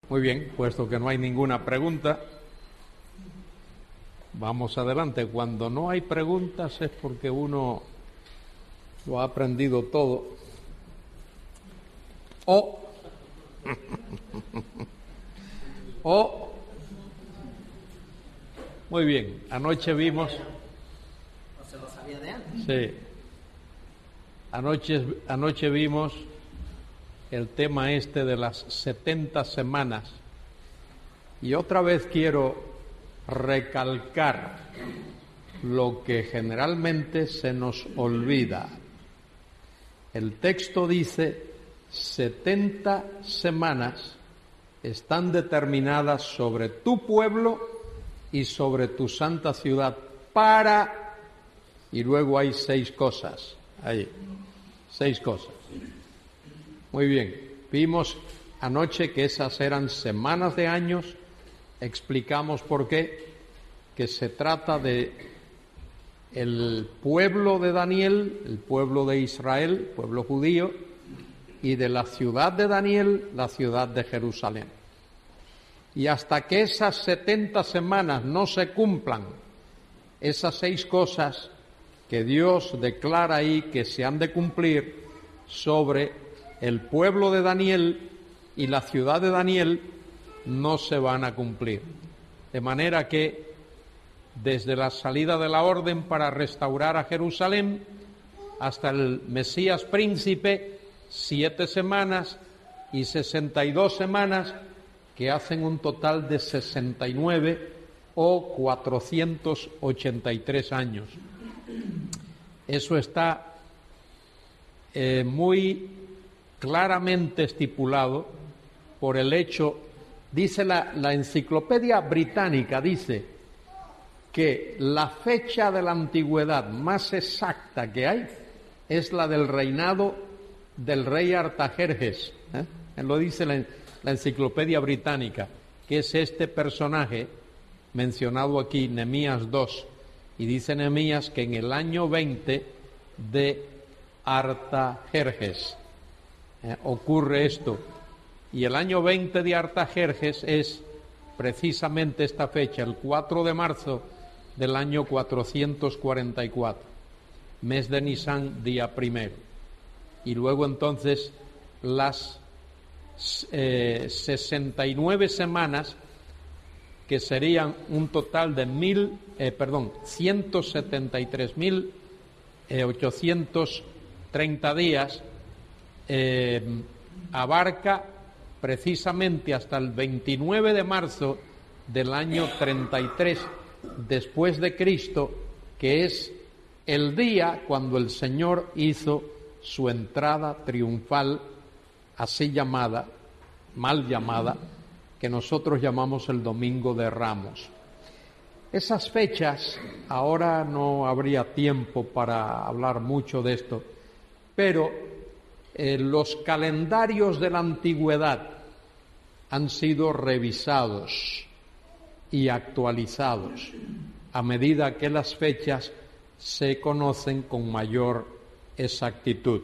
Muy bien, puesto que no hay ninguna pregunta, vamos adelante. Cuando no hay preguntas es porque uno lo ha aprendido todo. Muy bien, anoche vimos... ¿No se lo sabía de antes? Sí. Anoche vimos el tema este de las 70 semanas. Y otra vez quiero recalcar lo que generalmente se nos olvida. El texto dice 70 semanas están determinadas sobre tu pueblo y sobre tu santa ciudad para... Y luego hay 6 cosas. Ahí, 6 cosas. Muy bien, vimos anoche que esas eran semanas de años, explicamos por qué, que se trata de el pueblo de Daniel, el pueblo de Israel, pueblo judío, y de la ciudad de Daniel, la ciudad de Jerusalén. Y hasta que esas 70 semanas no se cumplan, esas 6 cosas que Dios declara ahí que se han de cumplir sobre el pueblo de Daniel y la ciudad de Daniel, no se van a cumplir. De manera que desde la salida de la orden para restaurar a Jerusalén hasta el Mesías príncipe, 7 semanas y 62 semanas, que hacen un total de 69 o 483 años. Eso está muy claramente estipulado por el hecho, dice la Enciclopedia Británica, dice que la fecha de la antigüedad más exacta que hay es la del reinado del rey Artajerjes. Lo dice la Enciclopedia Británica, que es este personaje mencionado aquí, Nehemías 2, y dice Nehemías que en el año 20 de Artajerjes ocurre esto, y el año 20 de Artajerjes es precisamente esta fecha, el 4 de marzo del año 444, mes de Nisan, día primero, y luego entonces las 69 semanas, que serían un total de 173.830 días, abarca precisamente hasta el 29 de marzo del año 33 después de Cristo, que es el día cuando el Señor hizo su entrada triunfal, así llamada, mal llamada, que nosotros llamamos el Domingo de Ramos. Esas fechas, ahora no habría tiempo para hablar mucho de esto, pero los calendarios de la antigüedad han sido revisados y actualizados a medida que las fechas se conocen con mayor exactitud.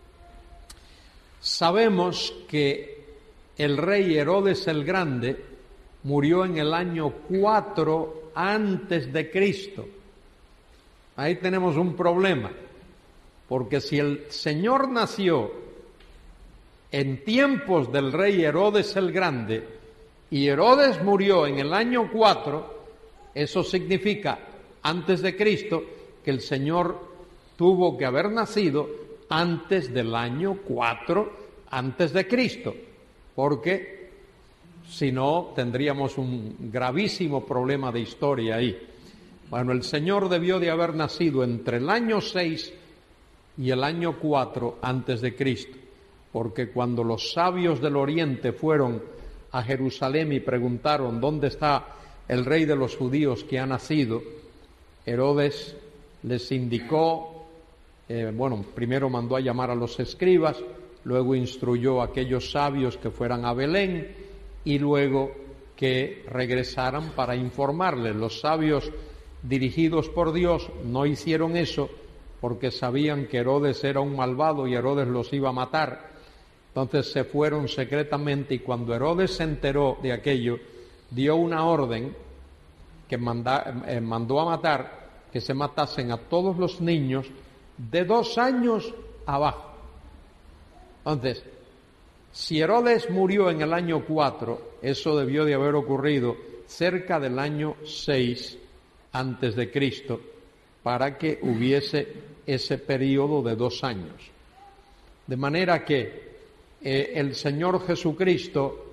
Sabemos que el rey Herodes el Grande murió en el año 4 antes de Cristo. Ahí tenemos un problema, porque si el Señor nació en tiempos del rey Herodes el Grande y Herodes murió en el año 4, eso significa antes de Cristo, que el Señor tuvo que haber nacido antes del año 4 antes de Cristo, porque si no tendríamos un gravísimo problema de historia ahí. Bueno, el Señor debió de haber nacido entre el año 6 y el año 4 antes de Cristo, porque cuando los sabios del Oriente fueron a Jerusalén y preguntaron dónde está el rey de los judíos que ha nacido, Herodes les indicó, primero mandó a llamar a los escribas, luego instruyó a aquellos sabios que fueran a Belén y luego que regresaran para informarles. Los sabios dirigidos por Dios no hicieron eso porque sabían que Herodes era un malvado y Herodes los iba a matar, Entonces se fueron secretamente, y cuando Herodes se enteró de aquello, dio una orden que mandó a matar, que se matasen a todos los niños de 2 años abajo. Entonces, si Herodes murió en el año 4, eso debió de haber ocurrido cerca del año 6 antes de Cristo, para que hubiese ese periodo de 2 años. De manera que el Señor Jesucristo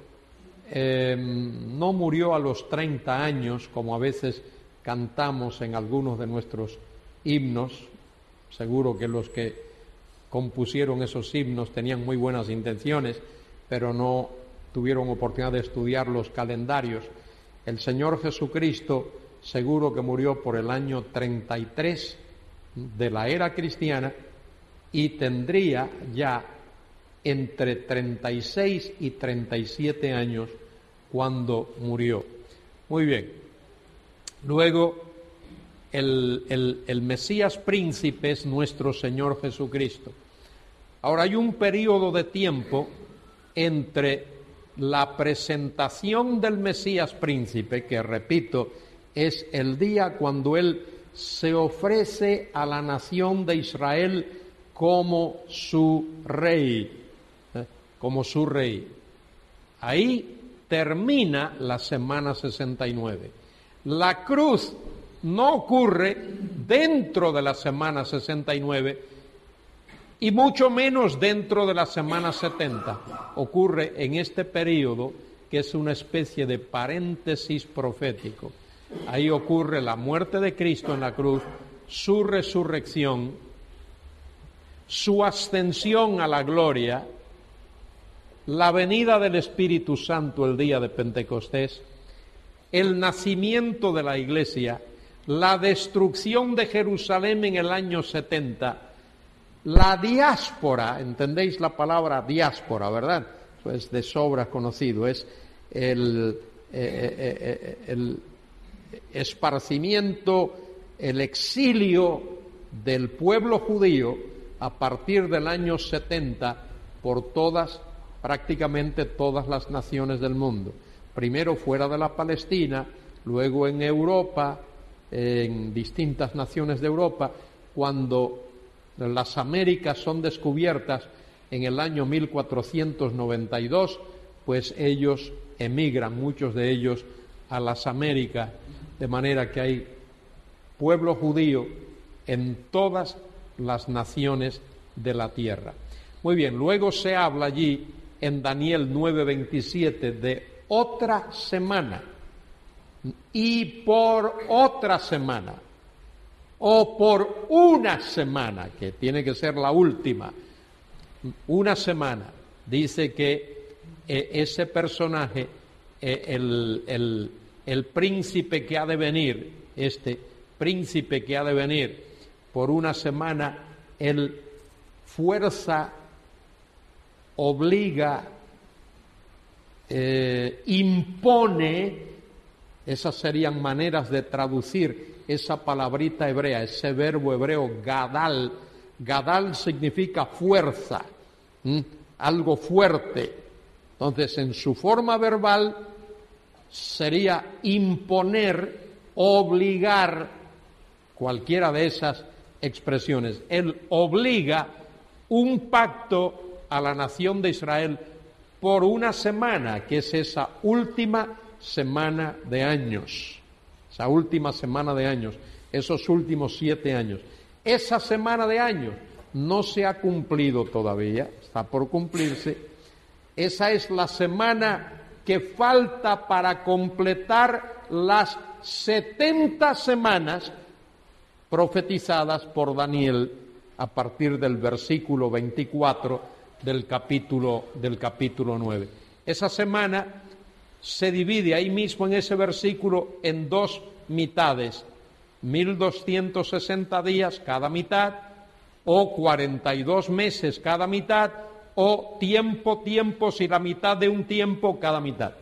no murió a los 30 años, como a veces cantamos en algunos de nuestros himnos. Seguro que los que compusieron esos himnos tenían muy buenas intenciones, pero no tuvieron oportunidad de estudiar los calendarios. El Señor Jesucristo seguro que murió por el año 33 de la era cristiana, y tendría ya entre 36 y 37 años cuando murió. Muy bien. Luego, el Mesías príncipe es nuestro Señor Jesucristo. Ahora, hay un periodo de tiempo entre la presentación del Mesías príncipe, que repito, es el día cuando Él se ofrece a la nación de Israel como su rey, como su rey. Ahí termina la semana 69. La cruz no ocurre dentro de la semana 69 y mucho menos dentro de la semana 70. Ocurre en este periodo, que es una especie de paréntesis profético. Ahí ocurre la muerte de Cristo en la cruz, su resurrección, su ascensión a la gloria, la venida del Espíritu Santo el día de Pentecostés, el nacimiento de la Iglesia, la destrucción de Jerusalén en el año 70, la diáspora, ¿entendéis la palabra diáspora, verdad? Pues de sobra conocido, es el esparcimiento, el exilio del pueblo judío a partir del año 70 por prácticamente todas las naciones del mundo. Primero fuera de la Palestina, luego en Europa, en distintas naciones de Europa. Cuando las Américas son descubiertas en el año 1492, pues ellos emigran, muchos de ellos, a las Américas, de manera que hay pueblo judío en todas las naciones de la tierra. Muy bien, luego se habla allí en Daniel 9:27 de otra semana, y por otra semana, o por una semana, que tiene que ser la última, una semana. Dice que ese personaje, el príncipe que ha de venir, este príncipe que ha de venir por una semana, él fuerza, obliga, impone. Esas serían maneras de traducir esa palabrita hebrea, ese verbo hebreo gadal. Gadal significa fuerza, algo fuerte. Entonces, en su forma verbal sería imponer, obligar, cualquiera de esas expresiones. Él obliga un pacto a la nación de Israel por una semana, que es esa última semana de años, esa última semana de años, esos últimos 7 años. Esa semana de años no se ha cumplido todavía, está por cumplirse. Esa es la semana que falta para completar las 70 semanas profetizadas por Daniel a partir del versículo 24 del capítulo 9. Esa semana se divide ahí mismo en ese versículo en 2 mitades, 1260 días cada mitad, o 42 meses cada mitad, o tiempos y la mitad de un tiempo cada mitad.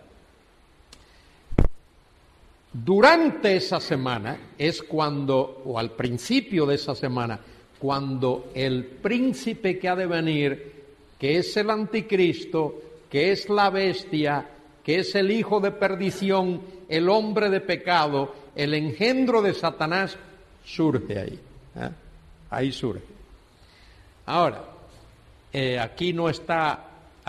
Durante esa semana es cuando, o al principio de esa semana, cuando el príncipe que ha de venir que es el anticristo, que es la bestia, que es el hijo de perdición, el hombre de pecado, el engendro de Satanás, surge ahí. Ahí surge. Ahora, aquí no está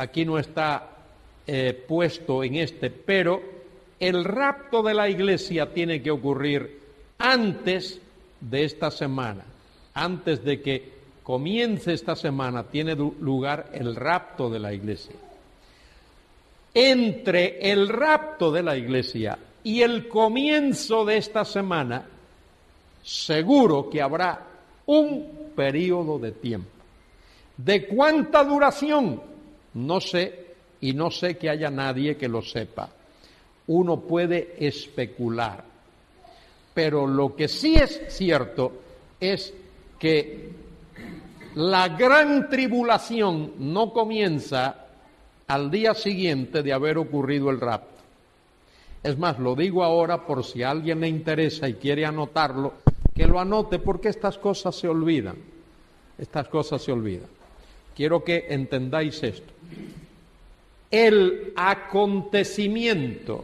puesto en pero el rapto de la iglesia tiene que ocurrir antes de esta semana. Antes de que comience esta semana, tiene lugar el rapto de la iglesia. Entre el rapto de la iglesia y el comienzo de esta semana, seguro que habrá un periodo de tiempo. ¿De cuánta duración? No sé, y no sé que haya nadie que lo sepa. Uno puede especular. Pero lo que sí es cierto es que la gran tribulación no comienza al día siguiente de haber ocurrido el rapto. Es más, lo digo ahora por si a alguien le interesa y quiere anotarlo, que lo anote porque estas cosas se olvidan. Estas cosas se olvidan. Quiero que entendáis esto. El acontecimiento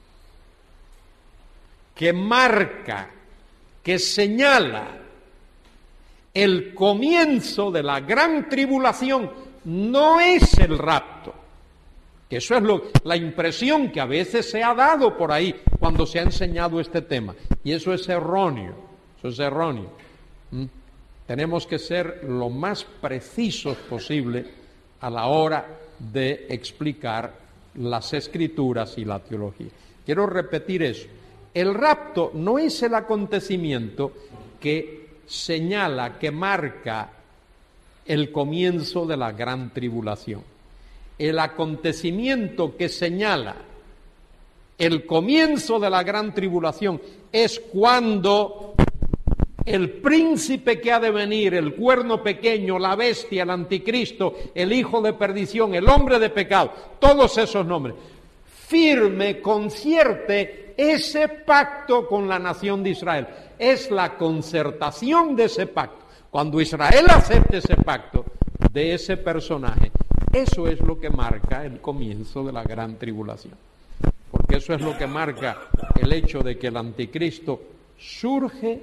que marca, que señala el comienzo de la gran tribulación no es el rapto. Que eso es la impresión que a veces se ha dado por ahí cuando se ha enseñado este tema. Y eso es erróneo. Eso es erróneo. Tenemos que ser lo más precisos posible a la hora de explicar las Escrituras y la teología. Quiero repetir eso. El rapto no es el acontecimiento que señala, que marca el comienzo de la gran tribulación. El acontecimiento que señala el comienzo de la gran tribulación es cuando el príncipe que ha de venir, el cuerno pequeño, la bestia, el anticristo, el hijo de perdición, el hombre de pecado, todos esos nombres, firme, concierte ese pacto con la nación de Israel. Es la concertación de ese pacto. Cuando Israel acepte ese pacto de ese personaje, eso es lo que marca el comienzo de la gran tribulación. Porque eso es lo que marca el hecho de que el anticristo surge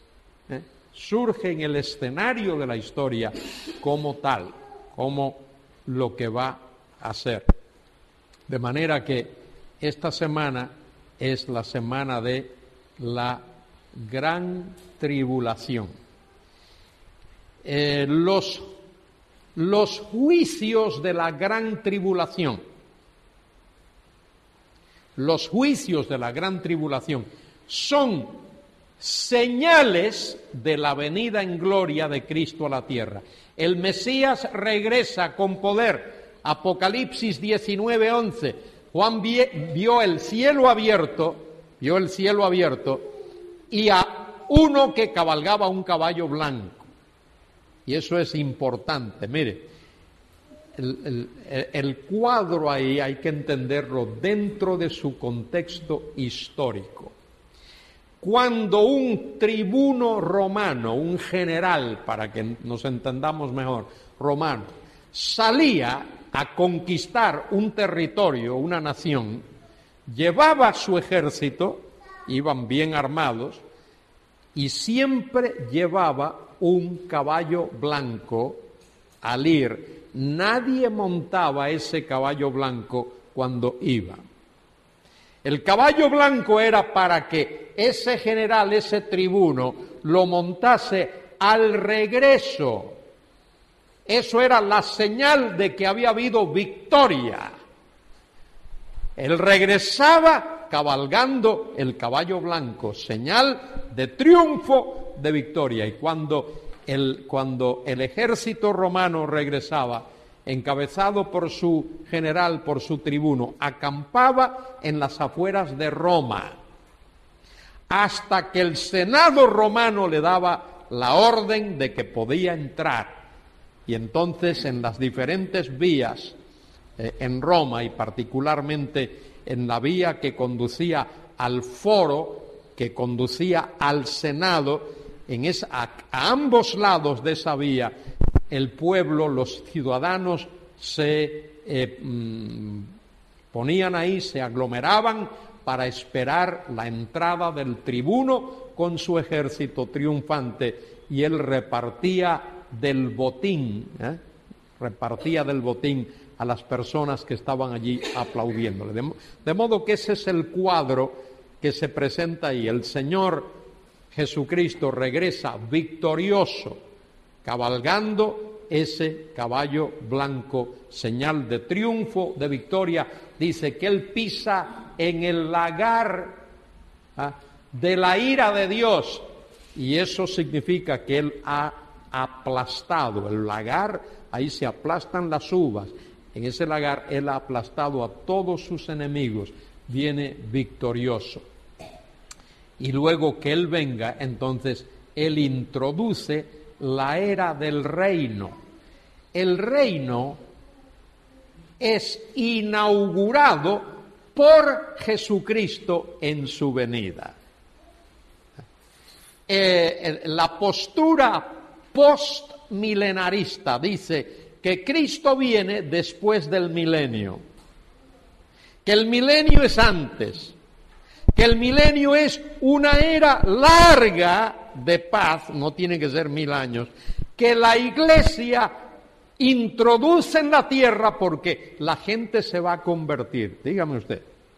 en el escenario de la historia como tal, como lo que va a ser. De manera que esta semana es la semana de la gran tribulación. Los juicios de la gran tribulación, son señales de la venida en gloria de Cristo a la tierra. El Mesías regresa con poder. Apocalipsis 19:11. Juan vio el cielo abierto y a uno que cabalgaba un caballo blanco. Y eso es importante. Mire, el cuadro ahí hay que entenderlo dentro de su contexto histórico. Cuando un tribuno romano, un general, para que nos entendamos mejor, romano, salía a conquistar un territorio, una nación, llevaba su ejército, iban bien armados, y siempre llevaba un caballo blanco al ir. Nadie montaba ese caballo blanco cuando iba. El caballo blanco era para que ese general, ese tribuno, lo montase al regreso. Eso era la señal de que había habido victoria. Él regresaba cabalgando el caballo blanco, señal de triunfo, de victoria. Y cuando el ejército romano regresaba, encabezado por su general, por su tribuno, acampaba en las afueras de Roma, hasta que el Senado romano le daba la orden de que podía entrar. Y entonces en las diferentes vías en Roma, y particularmente en la vía que conducía al foro, que conducía al Senado, a ambos lados de esa vía, el pueblo, los ciudadanos se ponían ahí, se aglomeraban para esperar la entrada del tribuno con su ejército triunfante, y él repartía del botín a las personas que estaban allí aplaudiéndole. De modo que ese es el cuadro que se presenta ahí. El Señor Jesucristo regresa victorioso, cabalgando ese caballo blanco, señal de triunfo, de victoria. Dice que él pisa en el lagar de la ira de Dios, y eso significa que él ha aplastado el lagar. Ahí se aplastan las uvas. En ese lagar él ha aplastado a todos sus enemigos, viene victorioso. Y luego que él venga, entonces él introduce la era del reino. El reino es inaugurado por Jesucristo en su venida. La postura postmilenarista dice que Cristo viene después del milenio, que el milenio es antes, que el milenio es una era larga de paz, no tiene que ser 1000 años, que la Iglesia introduce en la tierra porque la gente se va a convertir. Dígame usted.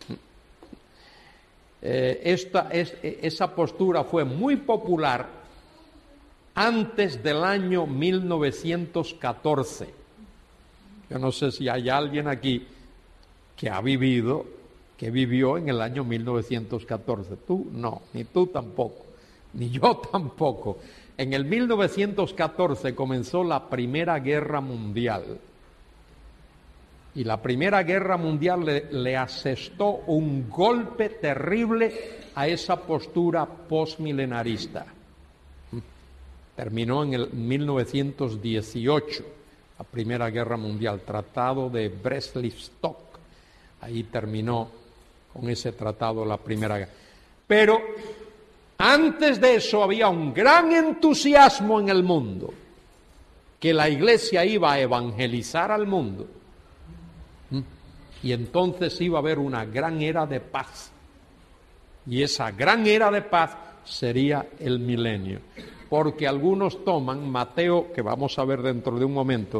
Esa postura fue muy popular antes del año 1914. Yo no sé si hay alguien aquí que vivió en el año 1914. Tú no, ni tú tampoco, ni yo tampoco. En el 1914 comenzó la Primera Guerra Mundial. Y la Primera Guerra Mundial le asestó un golpe terrible a esa postura postmilenarista. Terminó en el 1918, la Primera Guerra Mundial, Tratado de Brest-Litovsk. Ahí terminó con ese tratado la Primera Guerra. Pero antes de eso había un gran entusiasmo en el mundo, que la Iglesia iba a evangelizar al mundo. Y entonces iba a haber una gran era de paz. Y esa gran era de paz sería el milenio. Porque algunos toman Mateo, que vamos a ver dentro de un momento,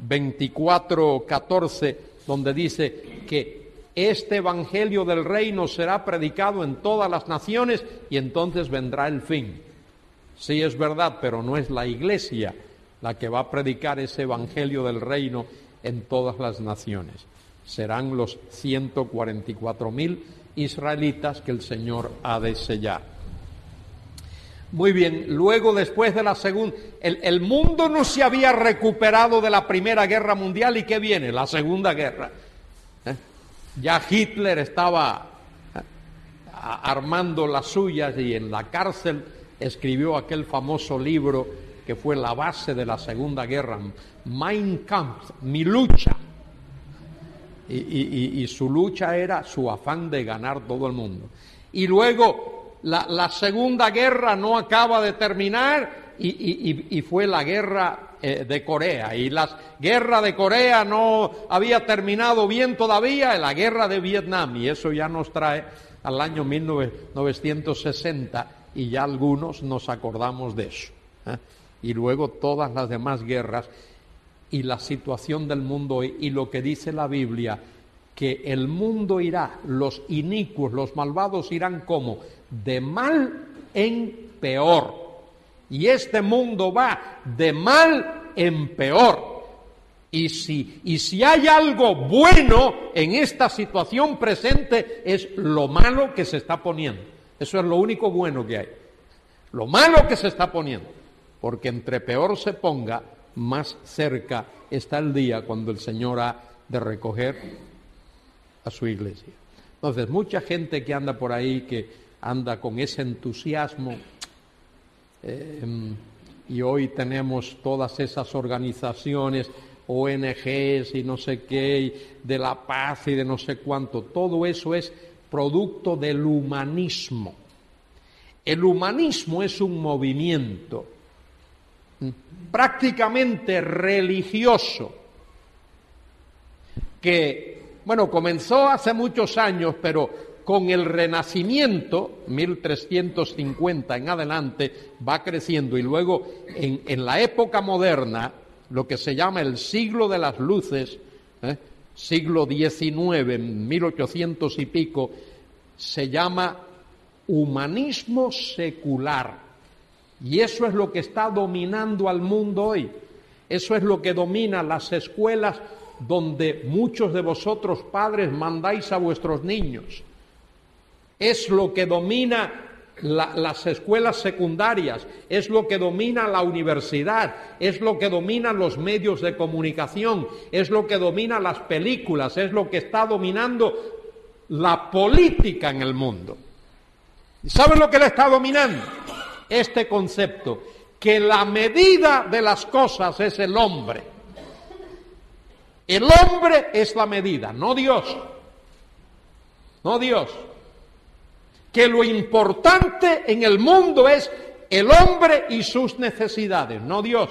24:14, donde dice que este evangelio del reino será predicado en todas las naciones y entonces vendrá el fin. Sí, es verdad, pero no es la Iglesia la que va a predicar ese evangelio del reino en todas las naciones. Serán los 144,000 israelitas que el Señor ha de sellar. Muy bien, luego después de la segunda, el mundo no se había recuperado de la Primera Guerra Mundial, ¿y qué viene? La Segunda Guerra. Ya Hitler estaba armando las suyas y en la cárcel escribió aquel famoso libro que fue la base de la Segunda Guerra, Mein Kampf, mi lucha. Y su lucha era su afán de ganar todo el mundo. Y luego la Segunda Guerra no acaba de terminar y fue la guerra de Corea. Y la guerra de Corea no había terminado bien todavía, la guerra de Vietnam. Y eso ya nos trae al año 1960 y ya algunos nos acordamos de eso. Y luego todas las demás guerras y la situación del mundo y lo que dice la Biblia, que el mundo irá, los inicuos, los malvados irán como de mal en peor. Y este mundo va de mal en peor. Y si hay algo bueno en esta situación presente, es lo malo que se está poniendo. Eso es lo único bueno que hay. Lo malo que se está poniendo. Porque entre peor se ponga, más cerca está el día cuando el Señor ha de recoger a su iglesia. Entonces, mucha gente que anda por ahí, que anda con ese entusiasmo, y hoy tenemos todas esas organizaciones, ONGs y no sé qué, de la paz y de no sé cuánto, todo eso es producto del humanismo. El humanismo es un movimiento prácticamente religioso que, bueno, comenzó hace muchos años, pero con el Renacimiento, 1350 en adelante, va creciendo, y luego en la época moderna, lo que se llama el siglo de las luces, siglo XIX, 1800 y pico, se llama humanismo secular. Y eso es lo que está dominando al mundo hoy. Eso es lo que domina las escuelas donde muchos de vosotros, padres, mandáis a vuestros niños. Es lo que domina las escuelas secundarias, es lo que domina la universidad, es lo que domina los medios de comunicación, es lo que domina las películas, es lo que está dominando la política en el mundo. ¿Y saben lo que le está dominando? Este concepto, que la medida de las cosas es el hombre. El hombre es la medida, no Dios. No Dios. Que lo importante en el mundo es el hombre y sus necesidades, no Dios.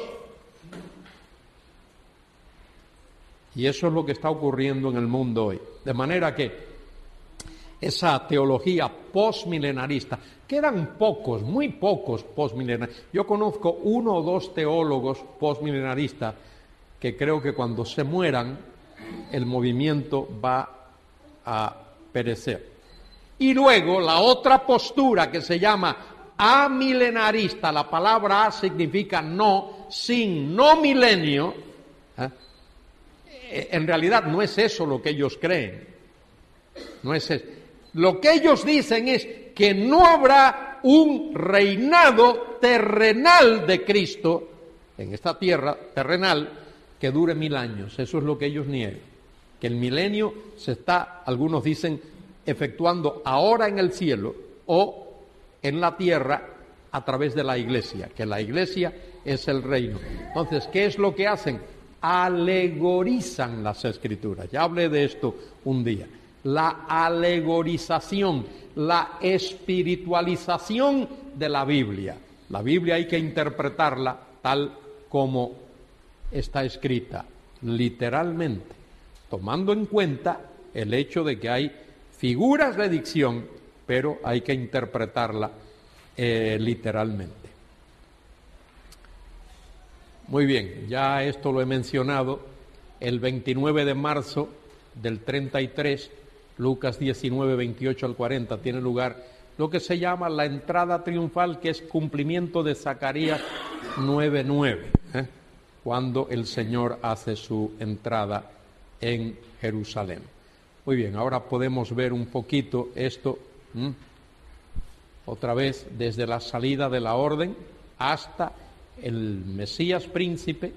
Y eso es lo que está ocurriendo en el mundo hoy. De manera que esa teología postmilenarista, quedan pocos, muy pocos postmilenaristas. Yo conozco 1 o 2 teólogos postmilenaristas que creo que cuando se mueran el movimiento va a perecer. Y luego la otra postura que se llama amilenarista, la palabra a significa no, sin, no milenio, en realidad no es eso lo que ellos creen, no es eso. Lo que ellos dicen es que no habrá un reinado terrenal de Cristo en esta tierra terrenal que dure 1000 años. Eso es lo que ellos niegan. Que el milenio se está, algunos dicen, efectuando ahora en el cielo o en la tierra a través de la Iglesia, que la Iglesia es el reino. Entonces, ¿qué es lo que hacen? Alegorizan las Escrituras. Ya hablé de esto un día. La alegorización, la espiritualización de la Biblia. La Biblia hay que interpretarla tal como está escrita, literalmente, tomando en cuenta el hecho de que hay figuras de dicción, pero hay que interpretarla literalmente. Muy bien, ya esto lo he mencionado, el 29 de marzo del 33, Lucas 19, 28 al 40, tiene lugar lo que se llama la entrada triunfal, que es cumplimiento de Zacarías 9:9, cuando el Señor hace su entrada en Jerusalén. Muy bien, ahora podemos ver un poquito esto, otra vez desde la salida de la orden hasta el Mesías príncipe.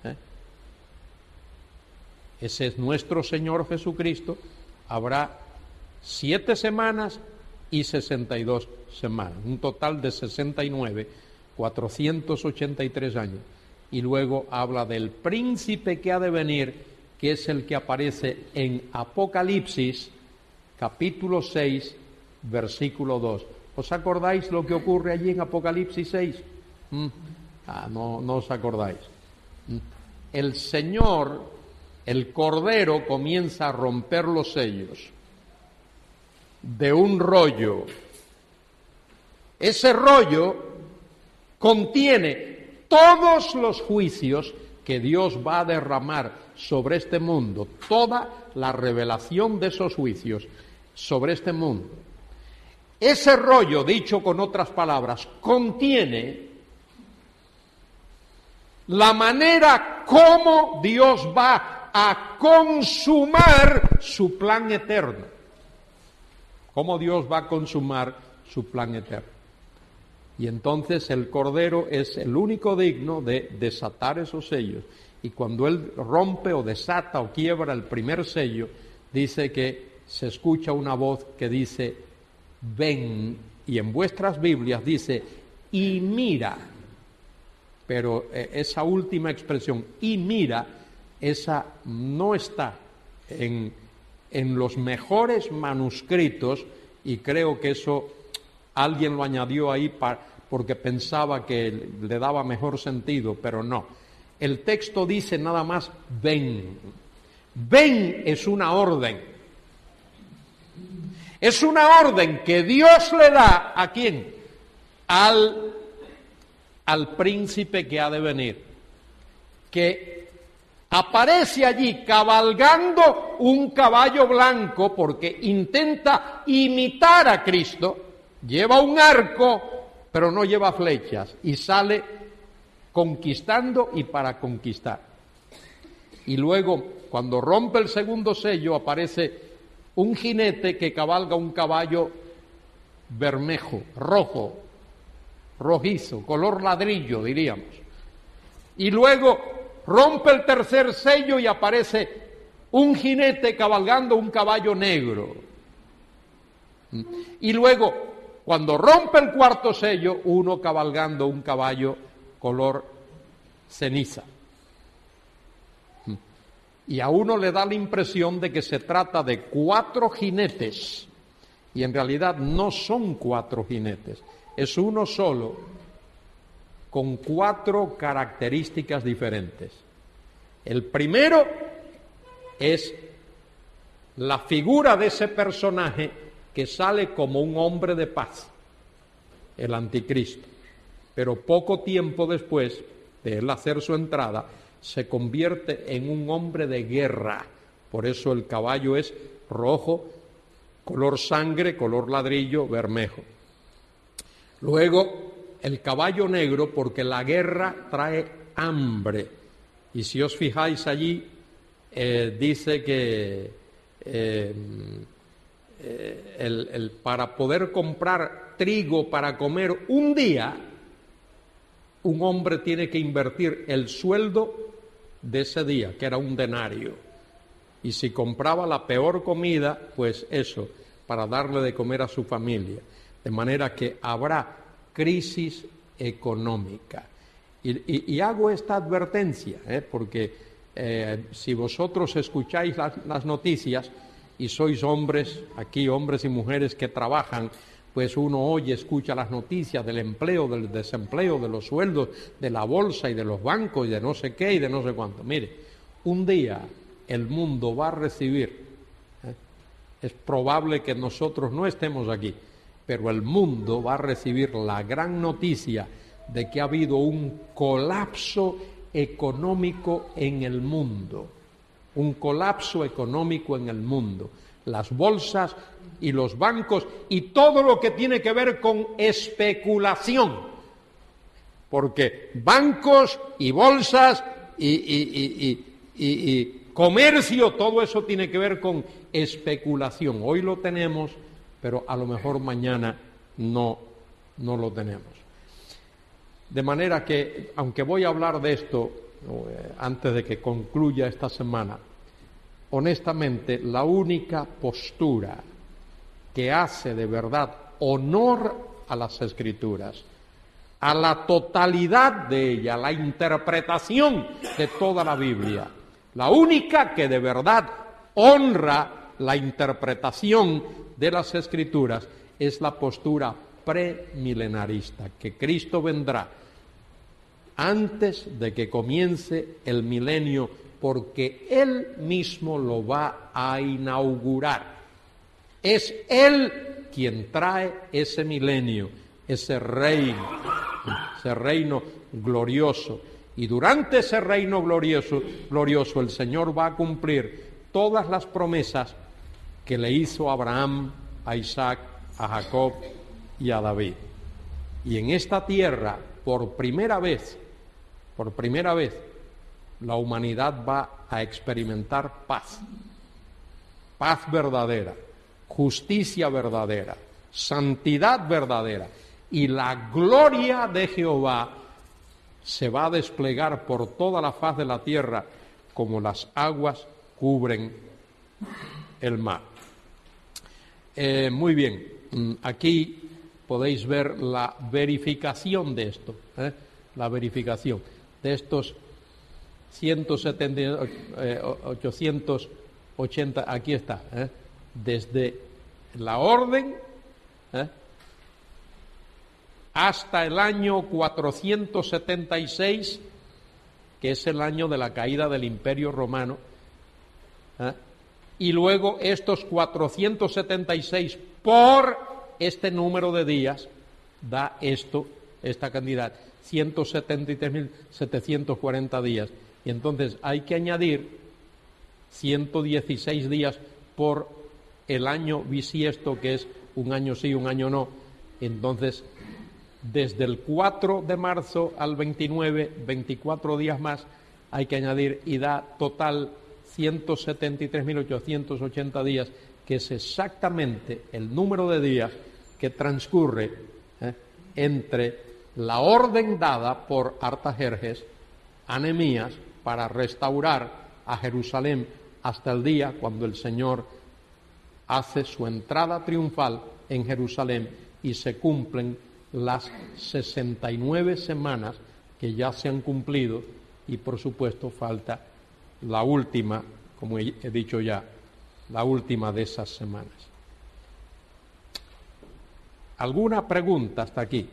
Ese es nuestro Señor Jesucristo. Habrá 7 semanas y 62 semanas, un total de 69, 483 años. Y luego habla del príncipe que ha de venir, que es el que aparece en Apocalipsis, capítulo 6, versículo 2. ¿Os acordáis lo que ocurre allí en Apocalipsis 6? No os acordáis. El Señor, el Cordero, comienza a romper los sellos de un rollo. Ese rollo contiene todos los juicios que Dios va a derramar sobre este mundo, toda la revelación de esos juicios sobre este mundo. Ese rollo, dicho con otras palabras, contiene la manera como Dios va a consumar su plan eterno. Cómo Dios va a consumar su plan eterno. Y entonces el Cordero es el único digno de desatar esos sellos. Y cuando Él rompe o desata o quiebra el primer sello, dice que se escucha una voz que dice, ven, y en vuestras Biblias dice, y mira. Pero esa última expresión, y mira, esa no está en los mejores manuscritos, y creo que eso alguien lo añadió ahí porque pensaba que le daba mejor sentido, pero no. El texto dice nada más ven. Ven es una orden. Es una orden que Dios le da ¿a quién? Al príncipe que ha de venir, que aparece allí cabalgando un caballo blanco porque intenta imitar a Cristo, lleva un arco pero no lleva flechas y sale conquistando y para conquistar. Y luego, cuando rompe el segundo sello, aparece un jinete que cabalga un caballo bermejo, rojo, rojizo, color ladrillo, diríamos. Y luego rompe el tercer sello y aparece un jinete cabalgando un caballo negro. Y luego, cuando rompe el cuarto sello, uno cabalgando un caballo color ceniza. Y a uno le da la impresión de que se trata de 4 jinetes, y en realidad no son 4 jinetes, es uno solo, con 4 características diferentes. El primero es la figura de ese personaje que sale como un hombre de paz, el anticristo, pero poco tiempo después de él hacer su entrada, se convierte en un hombre de guerra. Por eso el caballo es rojo, color sangre, color ladrillo, bermejo. Luego, el caballo negro, porque la guerra trae hambre. Y si os fijáis allí, dice que para poder comprar trigo para comer un día, un hombre tiene que invertir el sueldo de ese día, que era un denario. Y si compraba la peor comida, pues eso, para darle de comer a su familia. De manera que habrá crisis económica. Y hago esta advertencia, porque si vosotros escucháis las noticias y sois hombres, aquí hombres y mujeres que trabajan, pues uno oye, escucha las noticias del empleo, del desempleo, de los sueldos, de la bolsa y de los bancos y de no sé qué y de no sé cuánto. Mire, un día el mundo va a recibir, es probable que nosotros no estemos aquí, pero el mundo va a recibir la gran noticia de que ha habido un colapso económico en el mundo, un colapso económico en el mundo. Las bolsas y los bancos y todo lo que tiene que ver con especulación, porque bancos y bolsas y comercio, todo eso tiene que ver con especulación. Hoy lo tenemos, pero a lo mejor mañana no lo tenemos. De manera que, aunque voy a hablar de esto antes de que concluya esta semana, honestamente, la única postura que hace de verdad honor a las Escrituras, a la totalidad de ella, a la interpretación de toda la Biblia, la única que de verdad honra la interpretación de las Escrituras es la postura premilenarista, que Cristo vendrá antes de que comience el milenio, porque Él mismo lo va a inaugurar. Es Él quien trae ese milenio, ese reino glorioso. Y durante ese reino glorioso el Señor va a cumplir todas las promesas que le hizo a Abraham, a Isaac, a Jacob y a David. Y en esta tierra, por primera vez, la humanidad va a experimentar paz verdadera, justicia verdadera, santidad verdadera, y la gloria de Jehová se va a desplegar por toda la faz de la tierra como las aguas cubren el mar. Muy bien, aquí podéis ver la verificación de esto, la verificación de estos 880, aquí está, desde la orden hasta el año 476, que es el año de la caída del Imperio Romano, ¿eh? Y luego estos 476 por este número de días da esta cantidad, 173.740 días. Y entonces hay que añadir 116 días por el año bisiesto, que es un año sí, un año no. Entonces, desde el 4 de marzo al 29, 24 días más hay que añadir y da total 173.880 días, que es exactamente el número de días que transcurre entre la orden dada por Artajerjes a Nehemías para restaurar a Jerusalén hasta el día cuando el Señor hace su entrada triunfal en Jerusalén y se cumplen las 69 semanas que ya se han cumplido, y por supuesto falta la última, como he dicho ya, la última de esas semanas. ¿Alguna pregunta hasta aquí?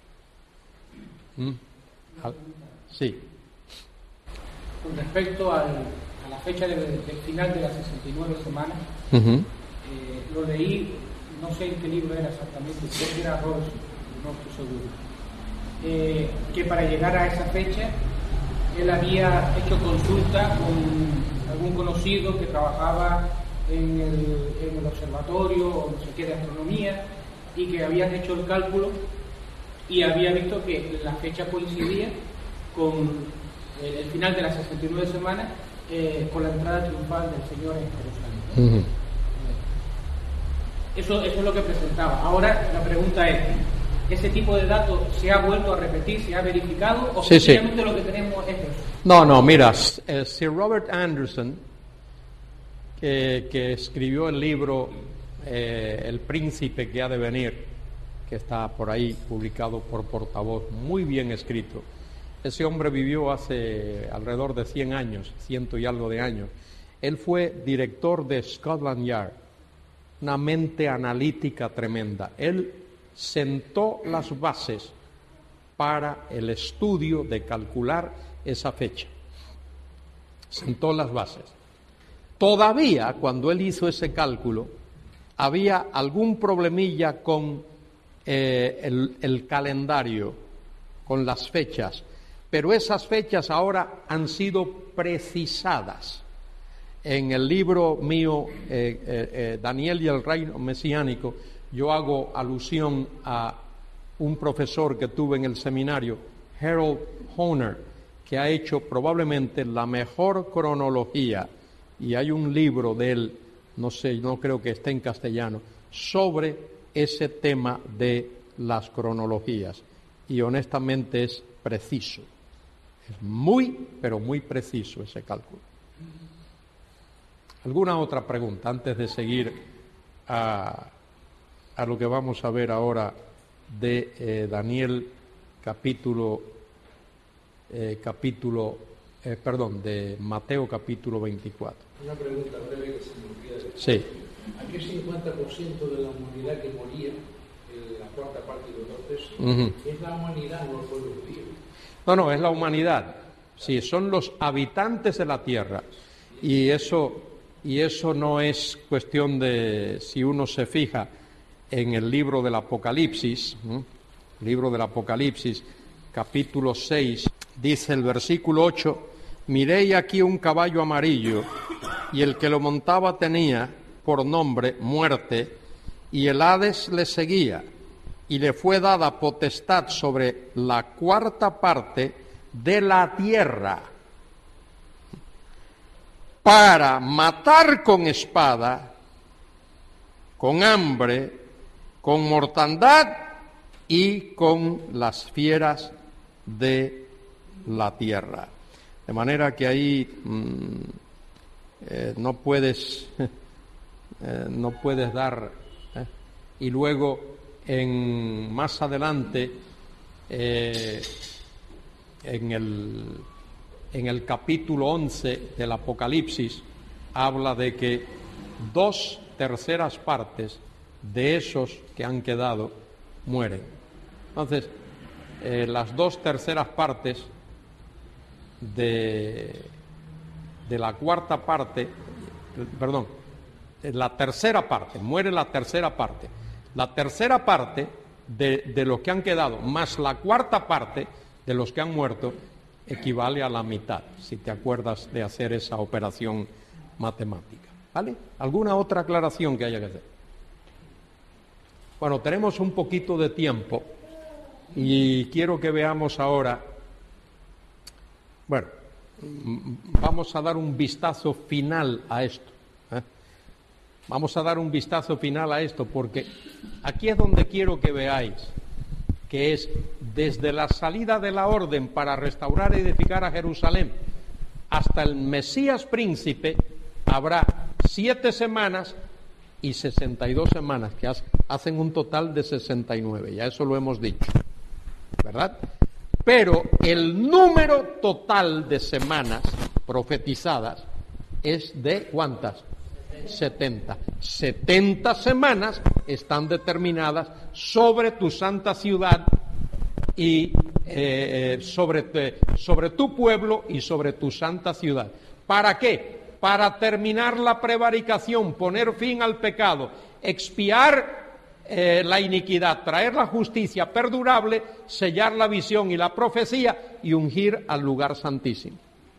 Sí. Con respecto a la fecha del final de las 69 semanas, lo leí, no sé en qué libro era exactamente, creo que era Robinson, no estoy seguro, que para llegar a esa fecha él había hecho consulta con algún conocido que trabajaba en el observatorio o no sé qué de astronomía, y que habían hecho el cálculo y había visto que la fecha coincidía con el final de las 69 semanas, con la entrada triunfal del Señor en Jerusalén. Eso es lo que presentaba. Ahora la pregunta es, ¿ese tipo de datos se ha vuelto a repetir, se ha verificado, o sencillamente lo que tenemos es eso? No, mira, Sir Robert Anderson, que escribió el libro El Príncipe que ha de venir, que está por ahí publicado por Portavoz, muy bien escrito. Ese hombre vivió hace alrededor de 100 años, 100 y algo de años. Él fue director de Scotland Yard, una mente analítica tremenda. Él sentó las bases para el estudio de calcular esa fecha. Sentó las bases. Todavía, cuando él hizo ese cálculo, había algún problemilla con el calendario, con las fechas, pero esas fechas ahora han sido precisadas. En el libro mío, Daniel y el Reino Mesiánico, yo hago alusión a un profesor que tuve en el seminario, Harold Hohner, que ha hecho probablemente la mejor cronología, y hay un libro de él, no sé, no creo que esté en castellano, sobre ese tema de las cronologías, y honestamente es preciso, es muy, pero muy preciso ese cálculo. ¿Alguna otra pregunta antes de seguir a lo que vamos a ver ahora de Daniel de Mateo capítulo 24? Una pregunta breve que se me olvida. Sí. Aquel 50% de la humanidad que moría, la cuarta parte de los procesos, ¿es la humanidad o el pueblo judío? No, es la humanidad. Sí, son los habitantes de la tierra. Y eso no es cuestión de, si uno se fija en el libro del Apocalipsis, capítulo 6, dice el versículo 8, miré aquí un caballo amarillo, y el que lo montaba tenía por nombre Muerte, y el Hades le seguía, y le fue dada potestad sobre la cuarta parte de la tierra, para matar con espada, con hambre, con mortandad y con las fieras de la tierra. De manera que ahí no puedes dar. Y luego, más adelante, en el capítulo 11 del Apocalipsis, habla de que 2/3 partes de esos que han quedado mueren. Entonces, las 2/3 partes de la cuarta parte perdón, la tercera parte, muere la tercera parte. La tercera parte de los que han quedado, más la cuarta parte de los que han muerto, equivale a la mitad, si te acuerdas de hacer esa operación matemática. ¿Vale? ¿Alguna otra aclaración que haya que hacer? Bueno, tenemos un poquito de tiempo y quiero que veamos ahora, bueno, vamos a dar un vistazo final a esto. Vamos a dar un vistazo final a esto porque aquí es donde quiero que veáis que es desde la salida de la orden para restaurar y edificar a Jerusalén hasta el Mesías príncipe habrá 7 semanas y 62 semanas, que hacen un total de 69, ya eso lo hemos dicho, ¿verdad? Pero el número total de semanas profetizadas es de ¿cuántas? 70. 70 semanas están determinadas sobre tu santa ciudad y sobre tu pueblo y sobre tu santa ciudad. ¿Para qué? Para terminar la prevaricación, poner fin al pecado, expiar la iniquidad, traer la justicia perdurable, sellar la visión y la profecía y ungir al lugar santísimo.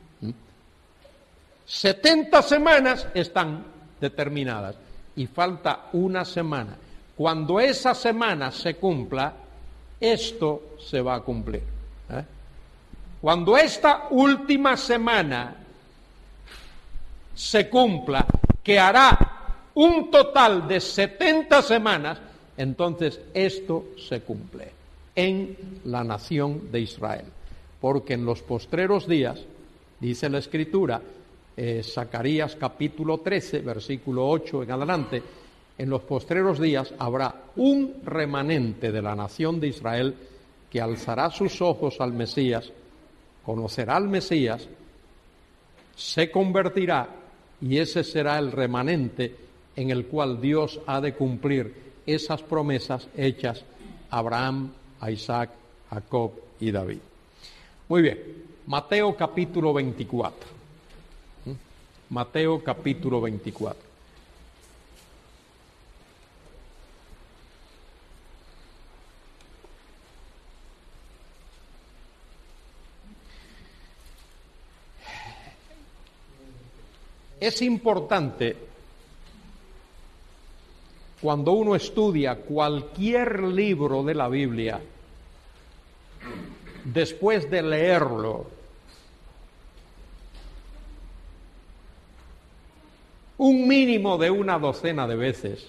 70 semanas están determinadas y falta una semana. Cuando esa semana se cumpla, esto se va a cumplir. Cuando esta última semana se cumpla, que hará un total de 70 semanas, entonces esto se cumple en la nación de Israel. Porque en los postreros días, dice la Escritura, Zacarías capítulo 13, versículo 8 en adelante, en los postreros días habrá un remanente de la nación de Israel que alzará sus ojos al Mesías, conocerá al Mesías, se convertirá y ese será el remanente en el cual Dios ha de cumplir esas promesas hechas a Abraham, a Isaac, a Jacob y David. Muy bien, Mateo capítulo 24. Mateo capítulo 24. Es importante cuando uno estudia cualquier libro de la Biblia, después de leerlo, un mínimo de una docena de veces,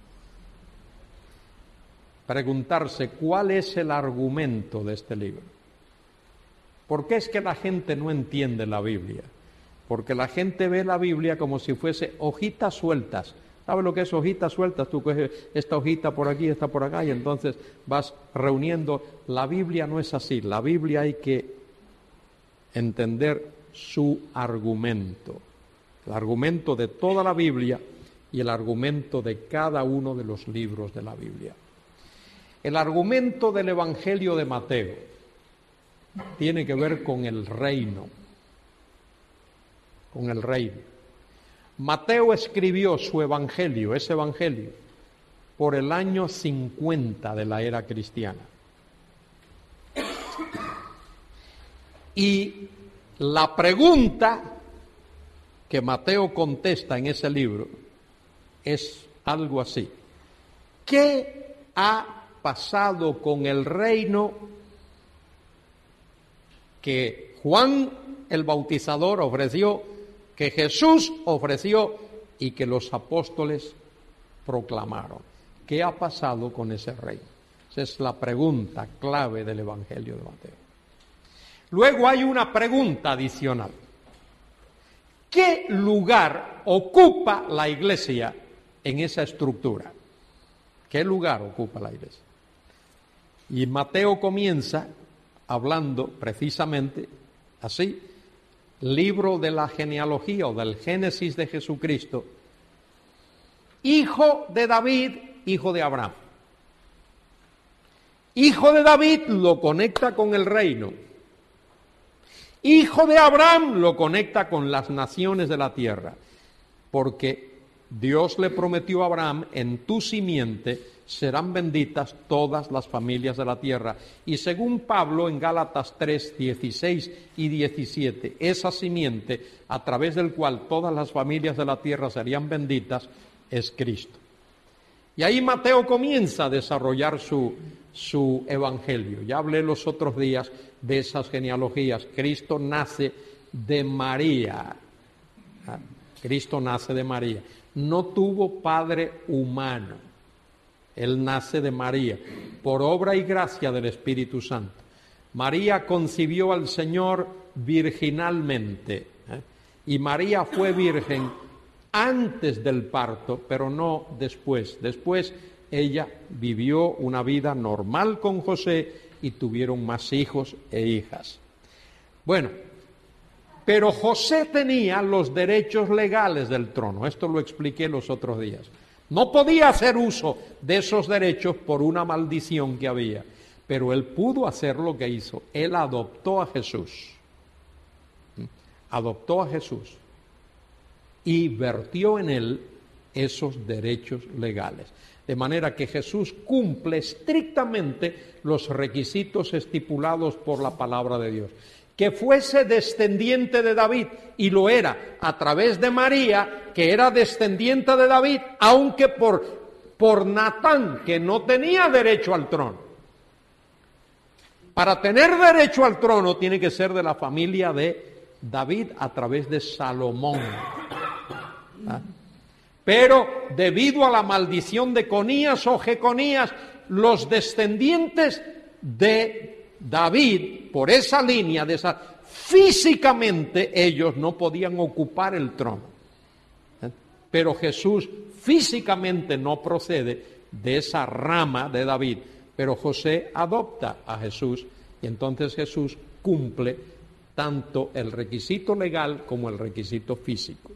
preguntarse cuál es el argumento de este libro. ¿Por qué es que la gente no entiende la Biblia? Porque la gente ve la Biblia como si fuese hojitas sueltas. ¿Sabes lo que es hojitas sueltas? Tú coges esta hojita por aquí, esta por acá, y entonces vas reuniendo. La Biblia no es así. La Biblia hay que entender su argumento. El argumento de toda la Biblia y el argumento de cada uno de los libros de la Biblia. El argumento del Evangelio de Mateo tiene que ver con el reino. Con el reino. Mateo escribió su evangelio, ese evangelio, por el año 50 de la era cristiana. Y la pregunta que Mateo contesta en ese libro es algo así: ¿qué ha pasado con el reino que Juan el Bautizador ofreció, que Jesús ofreció y que los apóstoles proclamaron? ¿Qué ha pasado con ese reino? Esa es la pregunta clave del Evangelio de Mateo. Luego hay una pregunta adicional. ¿Qué lugar ocupa la iglesia en esa estructura? ¿Qué lugar ocupa la iglesia? Y Mateo comienza hablando precisamente así: libro de la genealogía o del Génesis de Jesucristo, hijo de David, hijo de Abraham. Hijo de David lo conecta con el reino. Hijo de Abraham lo conecta con las naciones de la tierra. porque Dios le prometió a Abraham, en tu simiente serán benditas todas las familias de la tierra. Y según Pablo en Gálatas 3, 16 y 17, esa simiente a través del cual todas las familias de la tierra serían benditas es Cristo. Y ahí Mateo comienza a desarrollar su evangelio. Ya hablé los otros días de esas genealogías. Cristo nace de María. Cristo nace de María. No tuvo padre humano. Él nace de María, por obra y gracia del Espíritu Santo. María concibió al Señor virginalmente, y María fue virgen antes del parto, pero no después. Después ella vivió una vida normal con José y tuvieron más hijos e hijas. Bueno, pero José tenía los derechos legales del trono. Esto lo expliqué los otros días. No podía hacer uso de esos derechos por una maldición que había, pero él pudo hacer lo que hizo. Él adoptó a Jesús. Adoptó a Jesús y vertió en él esos derechos legales. De manera que Jesús cumple estrictamente los requisitos estipulados por la palabra de Dios. Que fuese descendiente de David, y lo era a través de María, que era descendiente de David, aunque por Natán, que no tenía derecho al trono. Para tener derecho al trono tiene que ser de la familia de David a través de Salomón. Pero debido a la maldición de Conías o Jeconías, los descendientes de David, por esa línea, físicamente ellos no podían ocupar el trono. Pero Jesús físicamente no procede de esa rama de David, pero José adopta a Jesús y entonces Jesús cumple tanto el requisito legal como el requisito físico.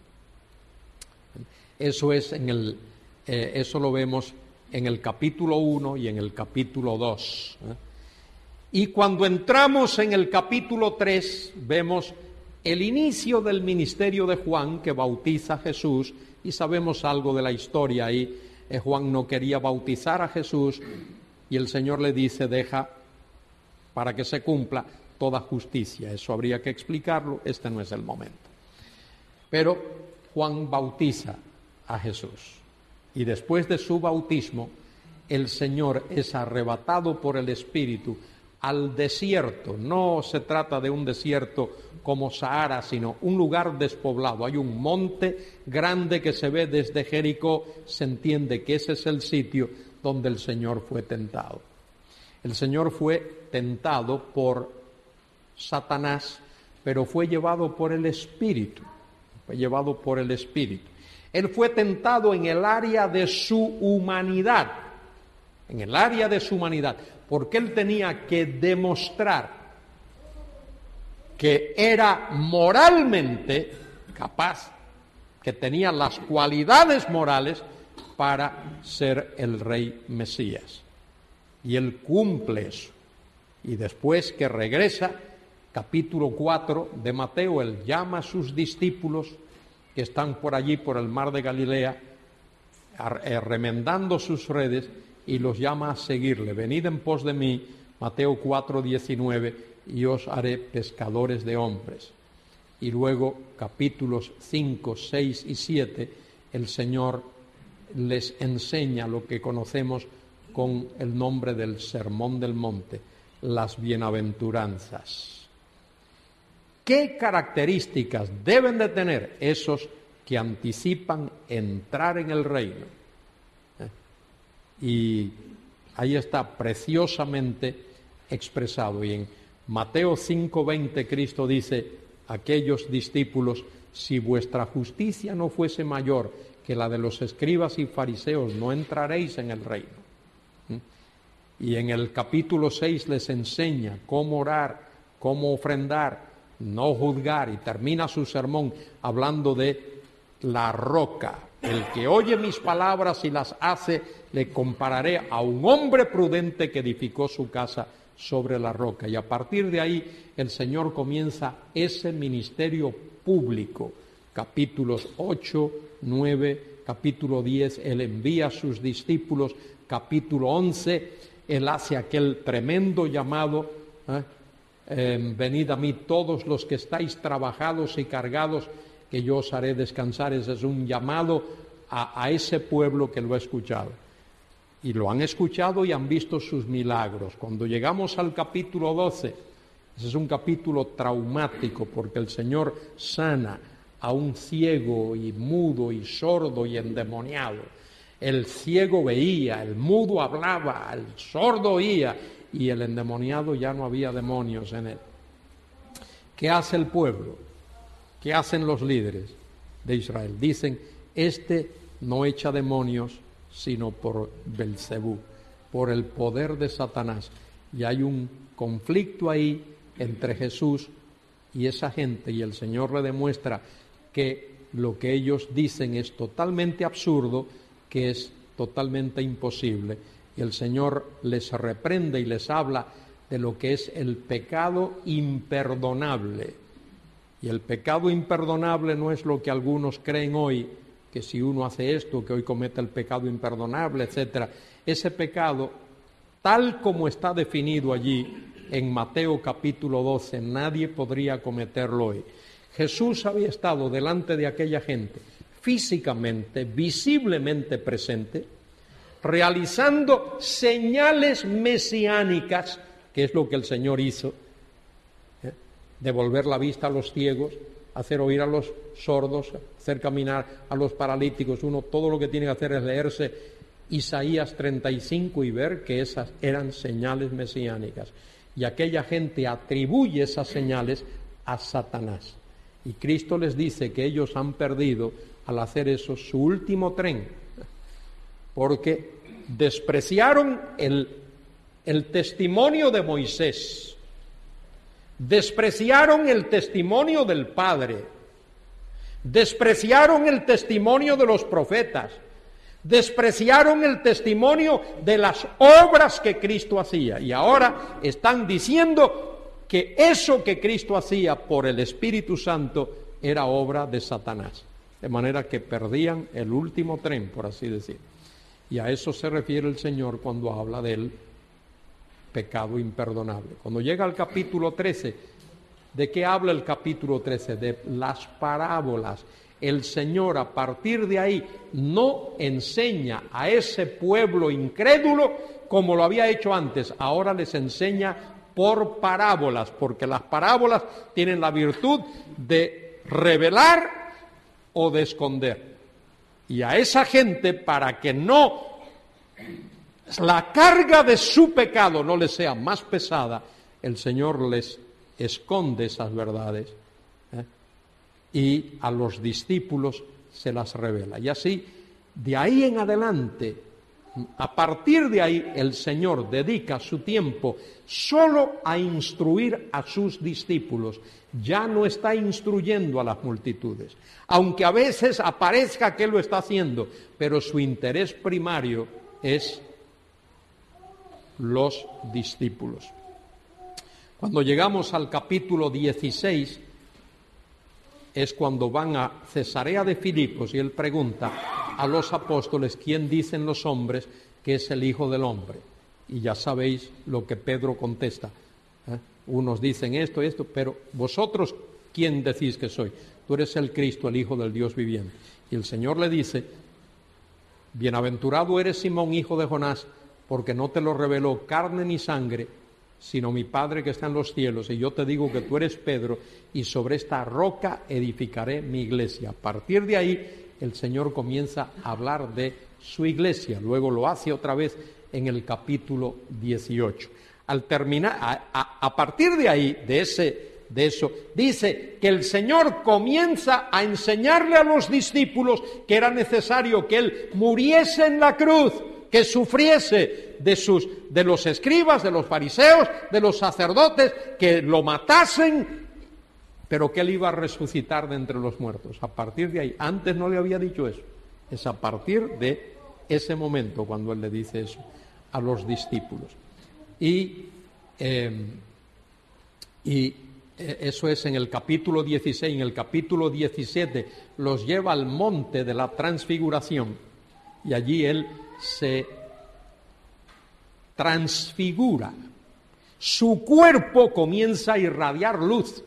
Eso es eso lo vemos en el capítulo 1 y en el capítulo 2. Y cuando entramos en el capítulo 3, vemos el inicio del ministerio de Juan, que bautiza a Jesús, y sabemos algo de la historia ahí. Juan no quería bautizar a Jesús, y el Señor le dice, deja para que se cumpla toda justicia. Eso habría que explicarlo, este no es el momento. Pero Juan bautiza a Jesús, y después de su bautismo, el Señor es arrebatado por el Espíritu al desierto. No se trata de un desierto como Sahara, sino un lugar despoblado. Hay un monte grande que se ve desde Jericó, se entiende que ese es el sitio donde el Señor fue tentado. El Señor fue tentado por Satanás, pero fue llevado por el Espíritu. Fue llevado por el Espíritu. Él fue tentado en el área de su humanidad. En el área de su humanidad. Porque él tenía que demostrar que era moralmente capaz, que tenía las cualidades morales para ser el rey Mesías. Y él cumple eso. Y después que regresa, capítulo 4 de Mateo, él llama a sus discípulos que están por allí, por el mar de Galilea, remendando sus redes, y los llama a seguirle. Venid en pos de mí, Mateo 4:19, y os haré pescadores de hombres. Y luego, capítulos 5, 6 y 7, el Señor les enseña lo que conocemos con el nombre del Sermón del Monte, las bienaventuranzas. ¿Qué características deben de tener esos que anticipan entrar en el reino? Y ahí está preciosamente expresado. Y en Mateo 5:20 Cristo dice a aquellos discípulos, si vuestra justicia no fuese mayor que la de los escribas y fariseos, no entraréis en el reino. Y en el capítulo 6 les enseña cómo orar, cómo ofrendar, no juzgar, y termina su sermón hablando de la roca. El que oye mis palabras y las hace, le compararé a un hombre prudente que edificó su casa sobre la roca. Y a partir de ahí, el Señor comienza ese ministerio público, capítulos 8, 9, capítulo 10, Él envía a sus discípulos, capítulo 11, Él hace aquel tremendo llamado, venid a mí todos los que estáis trabajados y cargados, que yo os haré descansar. Ese es un llamado a ese pueblo que lo ha escuchado. Y lo han escuchado y han visto sus milagros. Cuando llegamos al capítulo 12, ese es un capítulo traumático porque el Señor sana a un ciego y mudo y sordo y endemoniado. El ciego veía, el mudo hablaba, el sordo oía y el endemoniado ya no había demonios en él. ¿Qué hace el pueblo? ¿Qué hacen los líderes de Israel? Dicen, este no echa demonios sino por Belcebú, por el poder de Satanás. Y hay un conflicto ahí entre Jesús y esa gente, y el Señor le demuestra que lo que ellos dicen es totalmente absurdo, que es totalmente imposible. Y el Señor les reprende y les habla de lo que es el pecado imperdonable. Y el pecado imperdonable no es lo que algunos creen hoy, que si uno hace esto, que hoy comete el pecado imperdonable, etc. Ese pecado, tal como está definido allí en Mateo capítulo 12, nadie podría cometerlo hoy. Jesús había estado delante de aquella gente, físicamente, visiblemente presente, realizando señales mesiánicas, que es lo que el Señor hizo, devolver la vista a los ciegos, hacer oír a los sordos, hacer caminar a los paralíticos. Uno todo lo que tiene que hacer es leerse Isaías 35 y ver que esas eran señales mesiánicas. Y aquella gente atribuye esas señales a Satanás. Y Cristo les dice que ellos han perdido, al hacer eso, su último tren, porque despreciaron el testimonio de Moisés, despreciaron el testimonio del Padre, despreciaron el testimonio de los profetas, despreciaron el testimonio de las obras que Cristo hacía, y ahora están diciendo que eso que Cristo hacía por el Espíritu Santo era obra de Satanás, de manera que perdían el último tren, por así decir. Y a eso se refiere el Señor cuando habla del pecado imperdonable. Cuando llega al capítulo 13, ¿de qué habla el capítulo 13? De las parábolas. El Señor, a partir de ahí, no enseña a ese pueblo incrédulo como lo había hecho antes. Ahora les enseña por parábolas, porque las parábolas tienen la virtud de revelar o de esconder. Y a esa gente, para que no la carga de su pecado no les sea más pesada, el Señor les esconde esas verdades, y a los discípulos se las revela. Y así, de ahí en adelante, a partir de ahí, el Señor dedica su tiempo solo a instruir a sus discípulos. Ya no está instruyendo a las multitudes, aunque a veces aparezca que Él lo está haciendo, pero su interés primario es los discípulos. Cuando llegamos al capítulo 16, es cuando van a Cesarea de Filipos y Él pregunta a los apóstoles, ¿quién dicen los hombres que es el Hijo del Hombre? Y ya sabéis lo que Pedro contesta. Unos dicen esto y esto, pero vosotros, ¿quién decís que soy? Tú eres el Cristo, el Hijo del Dios viviente. Y el Señor le dice, bienaventurado eres Simón, hijo de Jonás, porque no te lo reveló carne ni sangre, sino mi Padre que está en los cielos. Y yo te digo que tú eres Pedro, y sobre esta roca edificaré mi iglesia. A partir de ahí, el Señor comienza a hablar de su iglesia. Luego lo hace otra vez en el capítulo 18. Al terminar, a partir de ahí, de eso, dice que el Señor comienza a enseñarle a los discípulos que era necesario que Él muriese en la cruz, que sufriese de los escribas, de los fariseos, de los sacerdotes, que lo matasen, pero que Él iba a resucitar de entre los muertos. A partir de ahí, antes no le había dicho eso, es a partir de ese momento cuando Él le dice eso a los discípulos. Y eso es en el capítulo 16, en el capítulo 17 los lleva al monte de la transfiguración y allí Él se transfigura. Su cuerpo comienza a irradiar luz.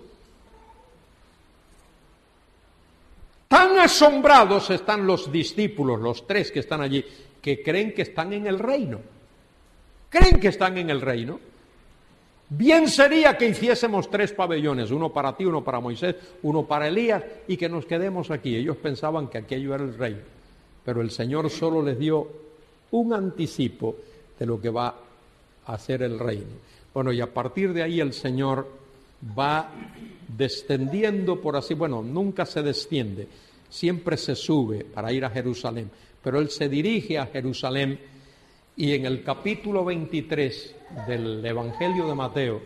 Tan asombrados están los discípulos, los 3 que están allí, que creen que están en el reino. Creen que están en el reino. Bien sería que hiciésemos 3 pabellones, uno para ti, uno para Moisés, uno para Elías, y que nos quedemos aquí. Ellos pensaban que aquello era el reino, pero el Señor solo les dio un anticipo de lo que va a ser el reino. Bueno, y a partir de ahí el Señor va descendiendo, por así, bueno, nunca se desciende, siempre se sube para ir a Jerusalén, pero Él se dirige a Jerusalén. Y en el capítulo 23 del Evangelio de Mateo,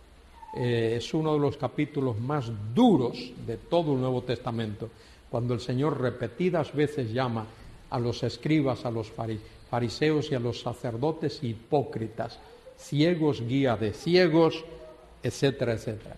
es uno de los capítulos más duros de todo el Nuevo Testamento, cuando el Señor repetidas veces llama a los escribas, a los fariseos y a los sacerdotes hipócritas, ciegos guía de ciegos, etcétera, etcétera.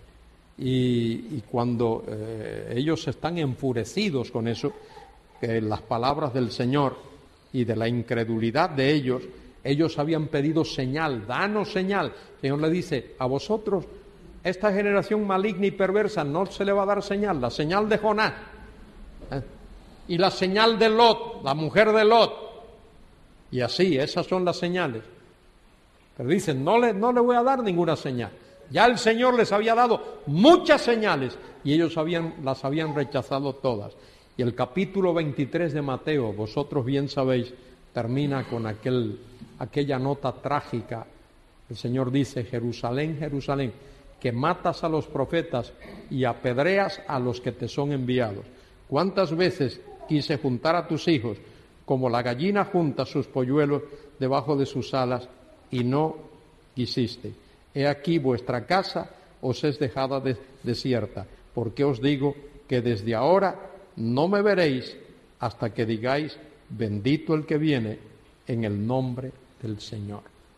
Y cuando ellos están enfurecidos con eso, las palabras del Señor y de la incredulidad de ellos habían pedido señal, danos señal. El Señor le dice, a vosotros, esta generación maligna y perversa, no se le va a dar señal, la señal de Jonás, y la señal de Lot, la mujer de Lot, y así, esas son las señales. Pero dicen, no le voy a dar ninguna señal. Ya el Señor les había dado muchas señales, y ellos las habían rechazado todas. Y el capítulo 23 de Mateo, vosotros bien sabéis, termina con aquella nota trágica. El Señor dice, Jerusalén, Jerusalén, que matas a los profetas y apedreas a los que te son enviados. ¿Cuántas veces quise juntar a tus hijos como la gallina junta sus polluelos debajo de sus alas y no quisiste? He aquí vuestra casa os es dejada desierta, porque os digo que desde ahora no me veréis hasta que digáis, bendito el que viene en el nombre del Señor.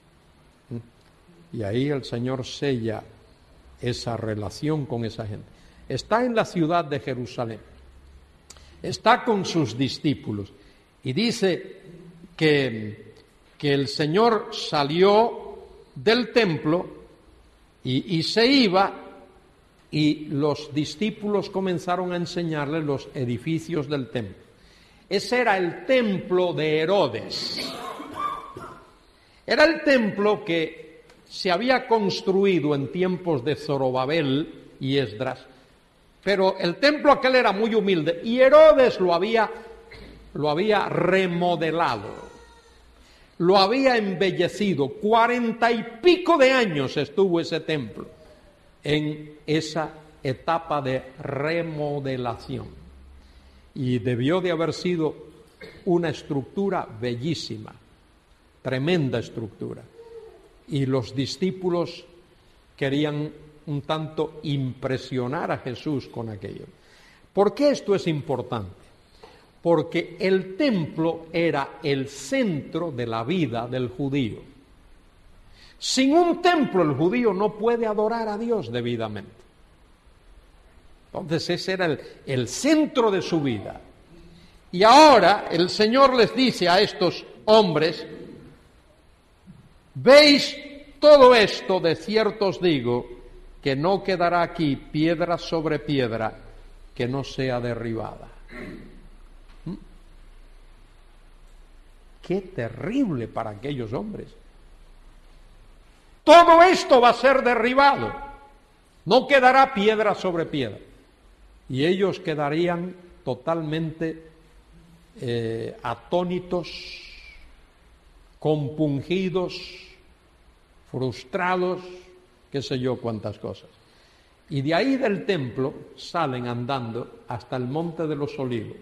Y ahí el Señor sella esa relación con esa gente. Está en la ciudad de Jerusalén, está con sus discípulos, y dice que el Señor salió del templo y se iba, y los discípulos comenzaron a enseñarle los edificios del templo. Ese era el templo de Herodes. Era el templo que se había construido en tiempos de Zorobabel y Esdras, pero el templo aquel era muy humilde y Herodes lo había remodelado, lo había embellecido. 40 y pico de años estuvo ese templo en esa etapa de remodelación. Y debió de haber sido una estructura bellísima, tremenda estructura. Y los discípulos querían un tanto impresionar a Jesús con aquello. ¿Por qué esto es importante? Porque el templo era el centro de la vida del judío. Sin un templo el judío no puede adorar a Dios debidamente. Entonces ese era el centro de su vida. Y ahora el Señor les dice a estos hombres, ¿veis todo esto? De cierto os digo que no quedará aquí piedra sobre piedra que no sea derribada. Qué terrible para aquellos hombres. Todo esto va a ser derribado. No quedará piedra sobre piedra. Y ellos quedarían totalmente atónitos, compungidos, frustrados, qué sé yo cuántas cosas. Y de ahí del templo salen andando hasta el Monte de los Olivos.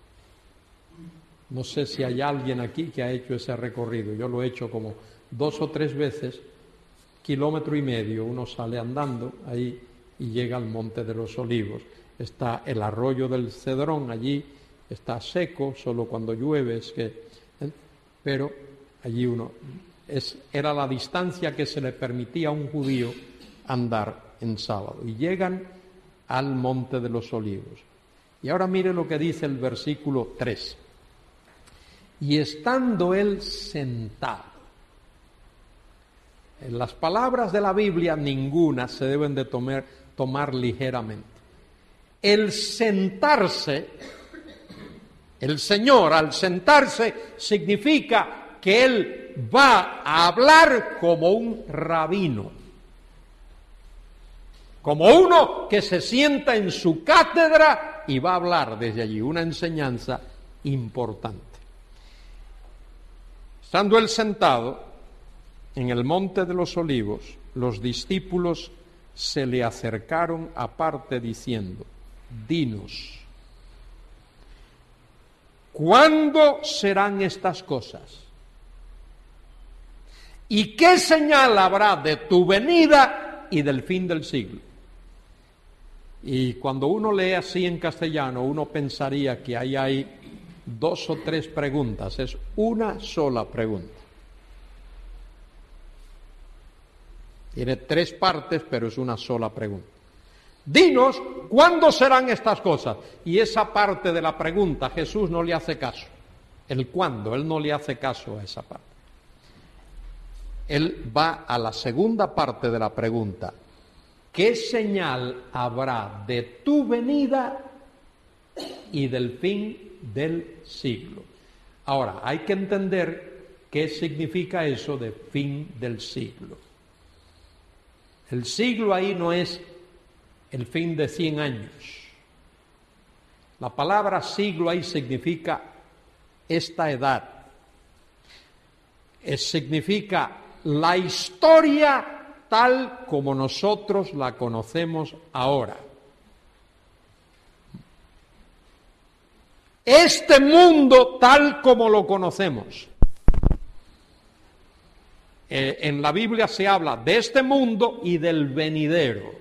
No sé si hay alguien aquí que ha hecho ese recorrido. Yo lo he hecho como 2 o 3 veces, 1,5 kilómetros. Uno sale andando ahí y llega al Monte de los Olivos. Está el arroyo del Cedrón allí, está seco, solo cuando llueve pero allí era la distancia que se le permitía a un judío andar en sábado y llegan al Monte de los Olivos. Y ahora mire lo que dice el versículo 3. Y estando él sentado. En las palabras de la Biblia ninguna se deben de tomar ligeramente. El sentarse, el Señor al sentarse significa que Él va a hablar como un rabino, como uno que se sienta en su cátedra y va a hablar desde allí una enseñanza importante. Estando Él sentado en el Monte de los Olivos, los discípulos se le acercaron aparte diciendo: dinos, ¿cuándo serán estas cosas? ¿Y qué señal habrá de tu venida y del fin del siglo? Y cuando uno lee así en castellano, uno pensaría que ahí hay 2 o 3 preguntas. Es una sola pregunta. Tiene 3 partes, pero es una sola pregunta. Dinos, ¿cuándo serán estas cosas? Y esa parte de la pregunta Jesús no le hace caso. El cuándo, Él no le hace caso a esa parte. Él va a la segunda parte de la pregunta. ¿Qué señal habrá de tu venida y del fin del siglo? Ahora, hay que entender qué significa eso de fin del siglo. El siglo ahí no es el fin de 100 años. La palabra siglo ahí significa esta edad. Significa la historia tal como nosotros la conocemos ahora. Este mundo tal como lo conocemos. En la Biblia se habla de este mundo y del venidero.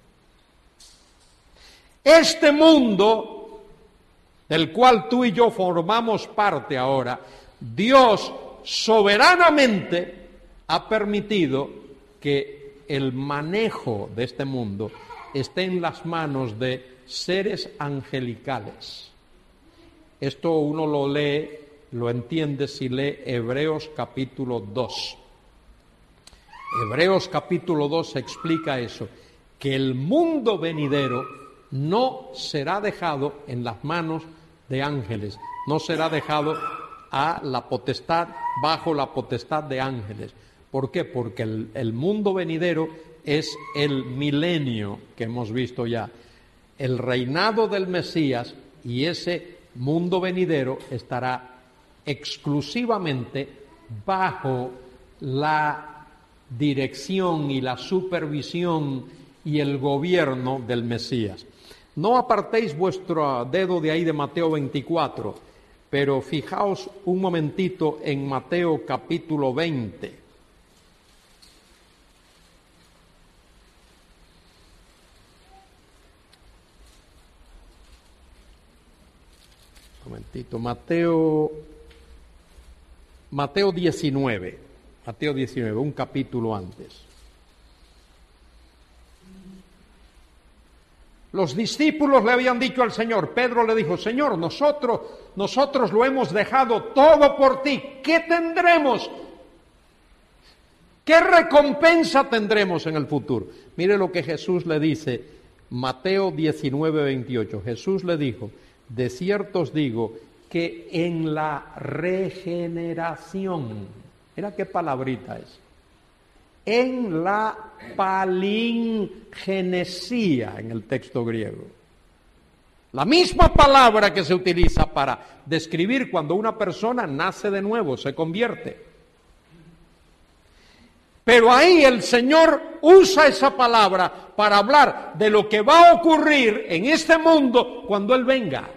Este mundo, del cual tú y yo formamos parte ahora, Dios soberanamente ha permitido que el manejo de este mundo esté en las manos de seres angelicales. Esto uno lo lee, lo entiende si lee Hebreos capítulo 2. Hebreos capítulo 2 explica eso, que el mundo venidero no será dejado en las manos de ángeles, no será dejado a la potestad, bajo la potestad de ángeles. ¿Por qué? Porque el mundo venidero es el milenio que hemos visto ya, el reinado del Mesías, y ese mundo venidero estará exclusivamente bajo la dirección y la supervisión y el gobierno del Mesías. No apartéis vuestro dedo de ahí de Mateo 24, pero fijaos un momentito en Mateo capítulo 20. Un momentito, Mateo 19. Mateo 19, un capítulo antes. Los discípulos le habían dicho al Señor, Pedro le dijo, Señor, nosotros lo hemos dejado todo por ti, ¿qué tendremos? ¿Qué recompensa tendremos en el futuro? Mire lo que Jesús le dice, Mateo 19, 28. Jesús le dijo, de cierto os digo que en la regeneración, mira qué palabrita es, en la palingenesía en el texto griego. La misma palabra que se utiliza para describir cuando una persona nace de nuevo, se convierte. Pero ahí el Señor usa esa palabra para hablar de lo que va a ocurrir en este mundo cuando Él venga.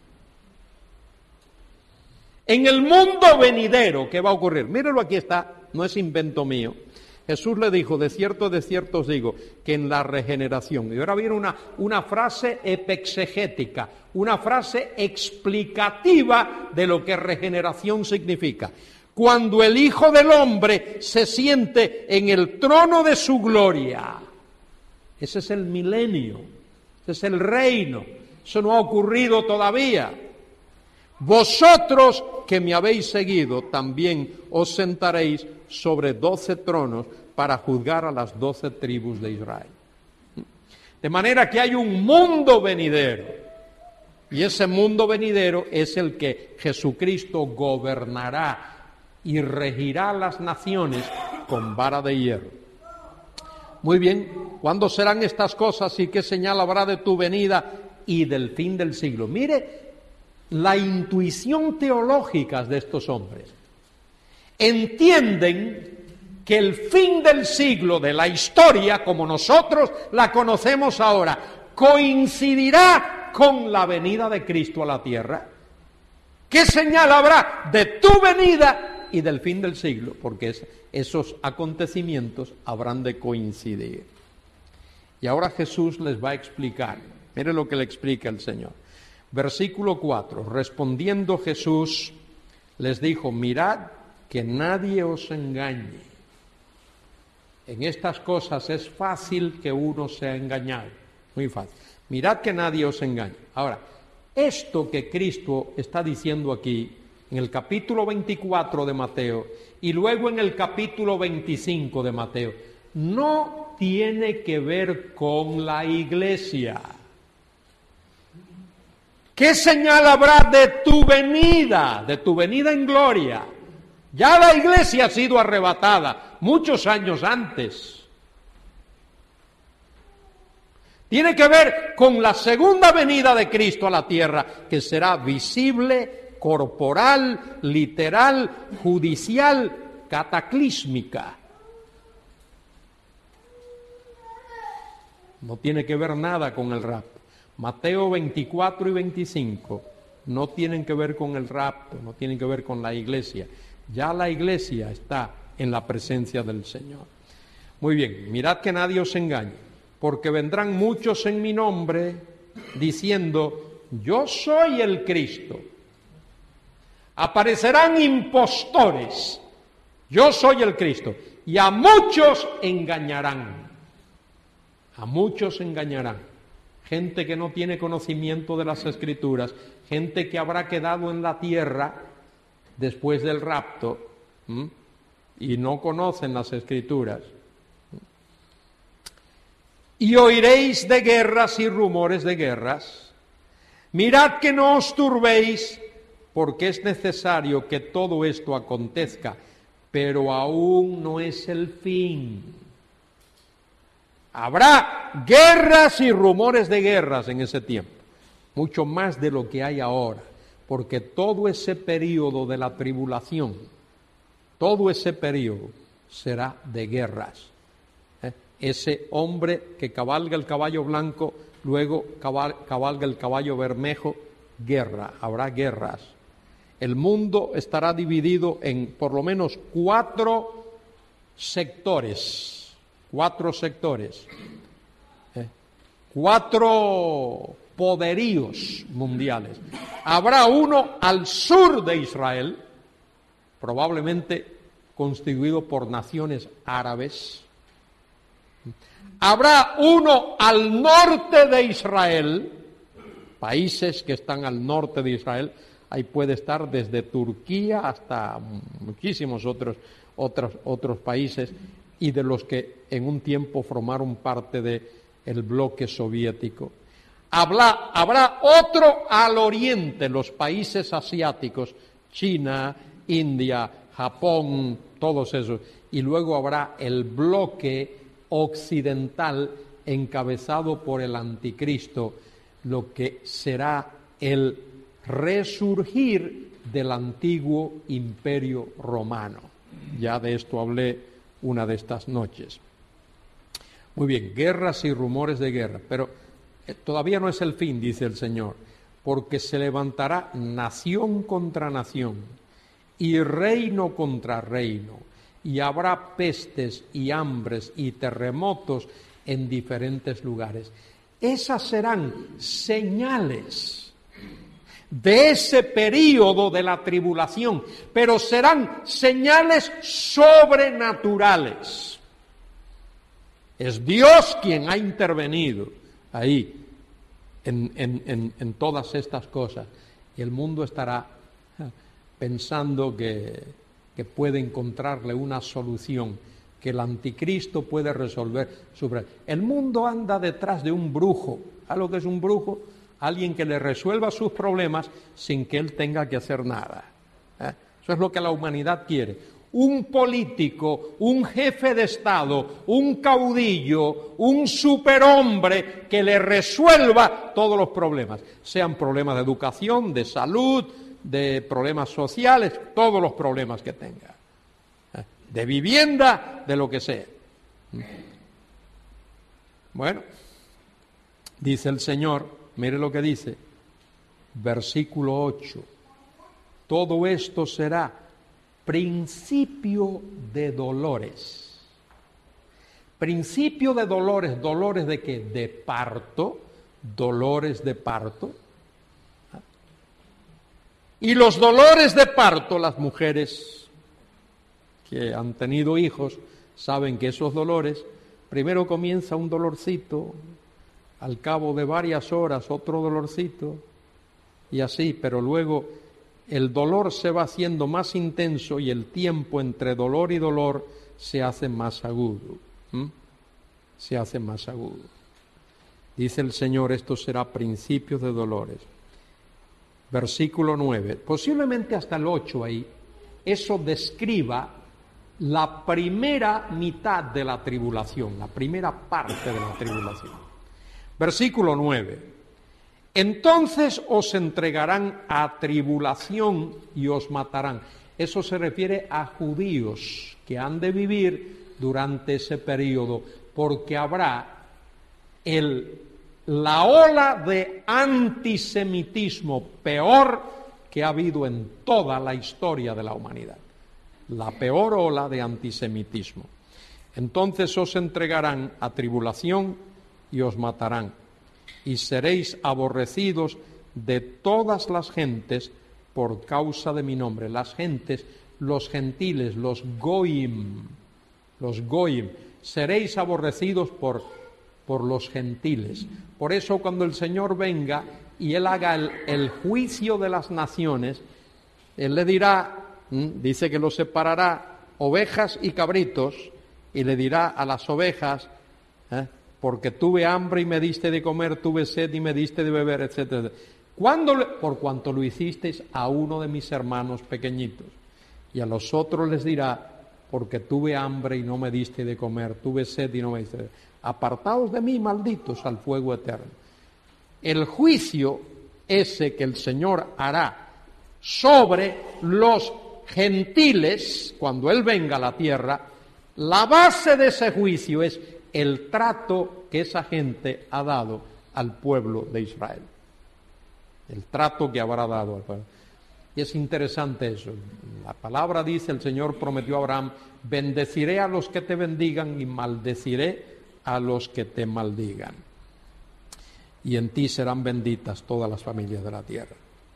En el mundo venidero, ¿qué va a ocurrir? Míralo, aquí está, no es invento mío. Jesús le dijo, de cierto os digo, que en la regeneración, y ahora viene una frase epexegética, una frase explicativa de lo que regeneración significa. Cuando el Hijo del Hombre se siente en el trono de su gloria, Ese es el milenio, ese es el reino. Eso no ha ocurrido todavía. Vosotros que me habéis seguido, también os sentaréis sobre 12 tronos para juzgar a las 12 tribus de Israel. De manera que hay un mundo venidero, y ese mundo venidero es el que Jesucristo gobernará y regirá las naciones con vara de hierro. Muy bien, ¿cuándo serán estas cosas y qué señal habrá de tu venida y del fin del siglo? Mire la intuición teológica de estos hombres. Entienden que el fin del siglo, de la historia, como nosotros la conocemos ahora, coincidirá con la venida de Cristo a la tierra. ¿Qué señal habrá de tu venida y del fin del siglo? Porque esos acontecimientos habrán de coincidir. Y ahora Jesús les va a explicar. Mire lo que le explica el Señor. Versículo 4. Respondiendo Jesús les dijo: mirad que nadie os engañe. En estas cosas es fácil que uno sea engañado. Muy fácil. Mirad que nadie os engañe. Ahora, esto que Cristo está diciendo aquí, en el capítulo 24 de Mateo y luego en el capítulo 25 de Mateo, no tiene que ver con la iglesia. ¿Qué señal habrá de tu venida en gloria? Ya la iglesia ha sido arrebatada muchos años antes. Tiene que ver con la segunda venida de Cristo a la tierra, que será visible, corporal, literal, judicial, cataclísmica. No tiene que ver nada con el rapto. Mateo 24 y 25 no tienen que ver con el rapto, no tienen que ver con la iglesia. Ya la iglesia está en la presencia del Señor. Muy bien, mirad que nadie os engañe, porque vendrán muchos en mi nombre diciendo: yo soy el Cristo. Aparecerán impostores: yo soy el Cristo. Y a muchos engañarán. A muchos engañarán. Gente que no tiene conocimiento de las Escrituras, gente que habrá quedado en la tierra después del rapto y no conocen las Escrituras. Y oiréis de guerras y rumores de guerras. Mirad que no os turbéis, porque es necesario que todo esto acontezca, pero aún no es el fin. Habrá guerras y rumores de guerras en ese tiempo, mucho más de lo que hay ahora, porque todo ese periodo de la tribulación, todo ese periodo será de guerras. Ese hombre que cabalga el caballo blanco, luego cabalga el caballo bermejo, guerra, habrá guerras. El mundo estará dividido en por lo menos 4 sectores. 4 poderíos mundiales. Habrá uno al sur de Israel, probablemente constituido por naciones árabes. Habrá uno al norte de Israel, países que están al norte de Israel. Ahí puede estar desde Turquía hasta muchísimos otros países, y de los que en un tiempo formaron parte del bloque soviético. Habrá otro al oriente, los países asiáticos, China, India, Japón, todos esos. Y luego habrá el bloque occidental encabezado por el anticristo, lo que será el resurgir del antiguo imperio romano. Ya de esto hablé una de estas noches. Muy bien, guerras y rumores de guerra, pero todavía no es el fin, dice el Señor, porque se levantará nación contra nación y reino contra reino, y habrá pestes y hambres y terremotos en diferentes lugares. Esas serán señales de ese período de la tribulación, pero serán señales sobrenaturales. Es Dios quien ha intervenido ahí en todas estas cosas. Y el mundo estará pensando que puede encontrarle una solución, que el anticristo puede resolver su problema. El mundo anda detrás de un brujo. ¿Sabes lo que es un brujo? Alguien que le resuelva sus problemas sin que él tenga que hacer nada. Eso es lo que la humanidad quiere. Un político, un jefe de Estado, un caudillo, un superhombre que le resuelva todos los problemas, sean problemas de educación, de salud, de problemas sociales, todos los problemas que tenga, de vivienda, de lo que sea. Bueno, dice el Señor, mire lo que dice, versículo 8, todo esto será principio de dolores. Principio de dolores, ¿dolores de qué? De parto, dolores de parto. Y los dolores de parto, las mujeres que han tenido hijos saben que esos dolores, primero comienza un dolorcito, al cabo de varias horas otro dolorcito, y así, pero luego el dolor se va haciendo más intenso y el tiempo entre dolor y dolor se hace más agudo. Se hace más agudo. Dice el Señor, esto será principio de dolores. Versículo 9, posiblemente hasta el 8 ahí, eso describa la primera mitad de la tribulación, la primera parte de la tribulación. Versículo 9. Entonces os entregarán a tribulación y os matarán. Eso se refiere a judíos que han de vivir durante ese periodo, porque habrá la ola de antisemitismo peor que ha habido en toda la historia de la humanidad. La peor ola de antisemitismo. Entonces os entregarán a tribulación y os matarán. Y seréis aborrecidos de todas las gentes por causa de mi nombre. Las gentes, los gentiles, los goyim, seréis aborrecidos por los gentiles. Por eso cuando el Señor venga y Él haga el juicio de las naciones, Él le dirá, dice que los separará ovejas y cabritos, y le dirá a las ovejas, porque tuve hambre y me diste de comer, tuve sed y me diste de beber, etcétera. Por cuanto lo hicisteis a uno de mis hermanos pequeñitos. Y a los otros les dirá, porque tuve hambre y no me diste de comer, tuve sed y no me diste de beber. Apartaos de mí, malditos, al fuego eterno. El juicio ese que el Señor hará sobre los gentiles, cuando Él venga a la tierra, la base de ese juicio es el trato que esa gente ha dado al pueblo de Israel. El trato que habrá dado al pueblo. Y es interesante eso. La palabra dice, el Señor prometió a Abraham, bendeciré a los que te bendigan y maldeciré a los que te maldigan. Y en ti serán benditas todas las familias de la tierra.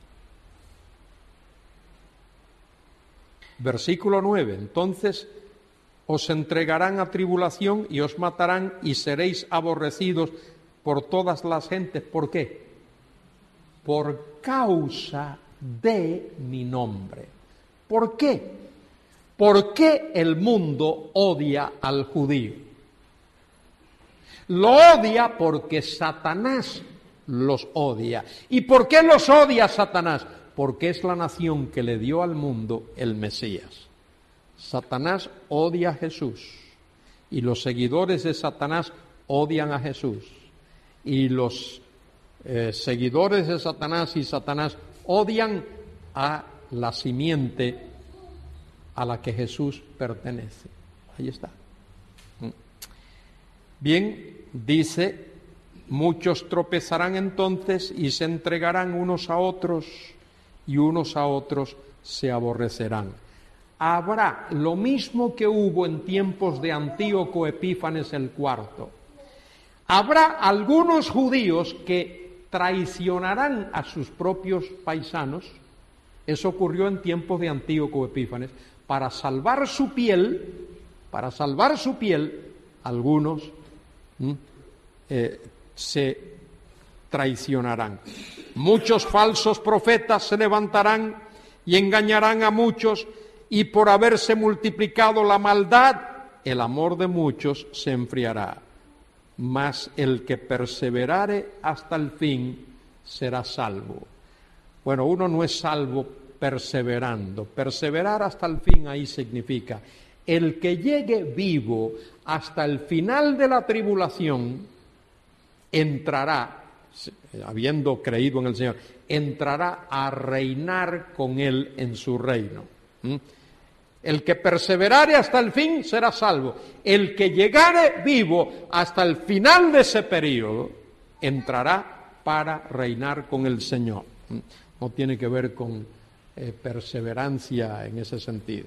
Versículo 9. Entonces os entregarán a tribulación y os matarán y seréis aborrecidos por todas las gentes. ¿Por qué? Por causa de mi nombre. ¿Por qué? ¿Por qué el mundo odia al judío? Lo odia porque Satanás los odia. ¿Y por qué los odia Satanás? Porque es la nación que le dio al mundo el Mesías. Satanás odia a Jesús y los seguidores de Satanás odian a Jesús y los seguidores de Satanás y Satanás odian a la simiente a la que Jesús pertenece. Ahí está. Bien, dice, muchos tropezarán entonces y se entregarán unos a otros y unos a otros se aborrecerán. Habrá lo mismo que hubo en tiempos de Antíoco Epífanes el IV. Habrá algunos judíos que traicionarán a sus propios paisanos. Eso ocurrió en tiempos de Antíoco Epífanes. Para salvar su piel, algunos se traicionarán. Muchos falsos profetas se levantarán y engañarán a muchos, y por haberse multiplicado la maldad, el amor de muchos se enfriará. Mas el que perseverare hasta el fin será salvo. Bueno, uno no es salvo perseverando. Perseverar hasta el fin ahí significa el que llegue vivo hasta el final de la tribulación entrará, habiendo creído en el Señor, entrará a reinar con Él en su reino. El que perseverare hasta el fin será salvo. El que llegare vivo hasta el final de ese periodo entrará para reinar con el Señor. No tiene que ver con perseverancia en ese sentido.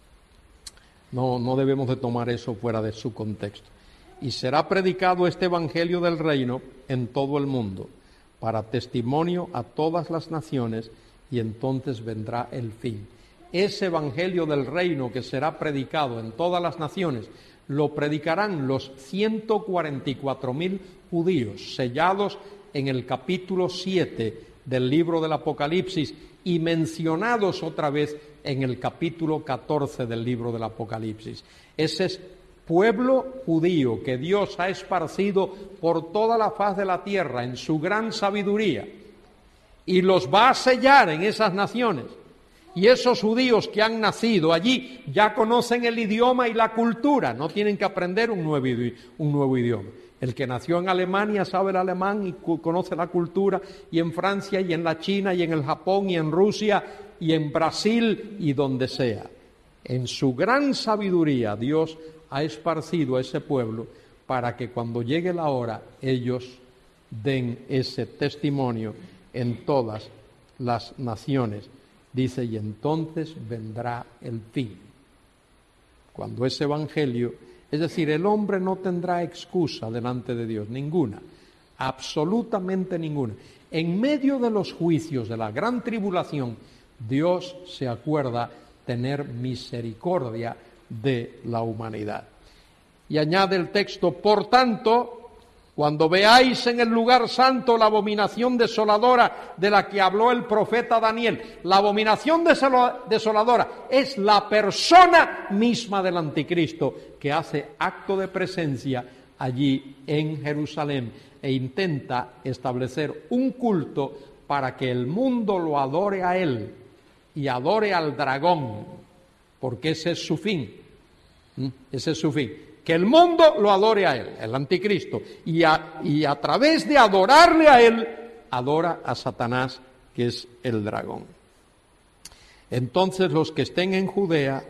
No debemos de tomar eso fuera de su contexto. Y será predicado este Evangelio del Reino en todo el mundo, para testimonio a todas las naciones, y entonces vendrá el fin. Ese Evangelio del Reino que será predicado en todas las naciones, lo predicarán los 144.000 judíos, sellados en el capítulo 7 del libro del Apocalipsis y mencionados otra vez en el capítulo 14 del libro del Apocalipsis. Ese es pueblo judío que Dios ha esparcido por toda la faz de la tierra en su gran sabiduría, y los va a sellar en esas naciones. Y esos judíos que han nacido allí ya conocen el idioma y la cultura, no tienen que aprender un nuevo idioma. El que nació en Alemania sabe el alemán y conoce la cultura, y en Francia, y en la China, y en el Japón, y en Rusia, y en Brasil, y donde sea. En su gran sabiduría Dios ha esparcido a ese pueblo para que cuando llegue la hora ellos den ese testimonio en todas las naciones. Dice, y entonces vendrá el fin. Cuando ese evangelio, es decir, el hombre no tendrá excusa delante de Dios, ninguna, absolutamente ninguna. En medio de los juicios de la gran tribulación, Dios se acuerda tener misericordia de la humanidad. Y añade el texto, por tanto, cuando veáis en el lugar santo la abominación desoladora de la que habló el profeta Daniel, la abominación desoladora es la persona misma del anticristo que hace acto de presencia allí en Jerusalén e intenta establecer un culto para que el mundo lo adore a él y adore al dragón, porque ese es su fin. Ese es su fin. Que el mundo lo adore a él, el anticristo, y a través de adorarle a él, adora a Satanás, que es el dragón. Entonces los que estén en Judea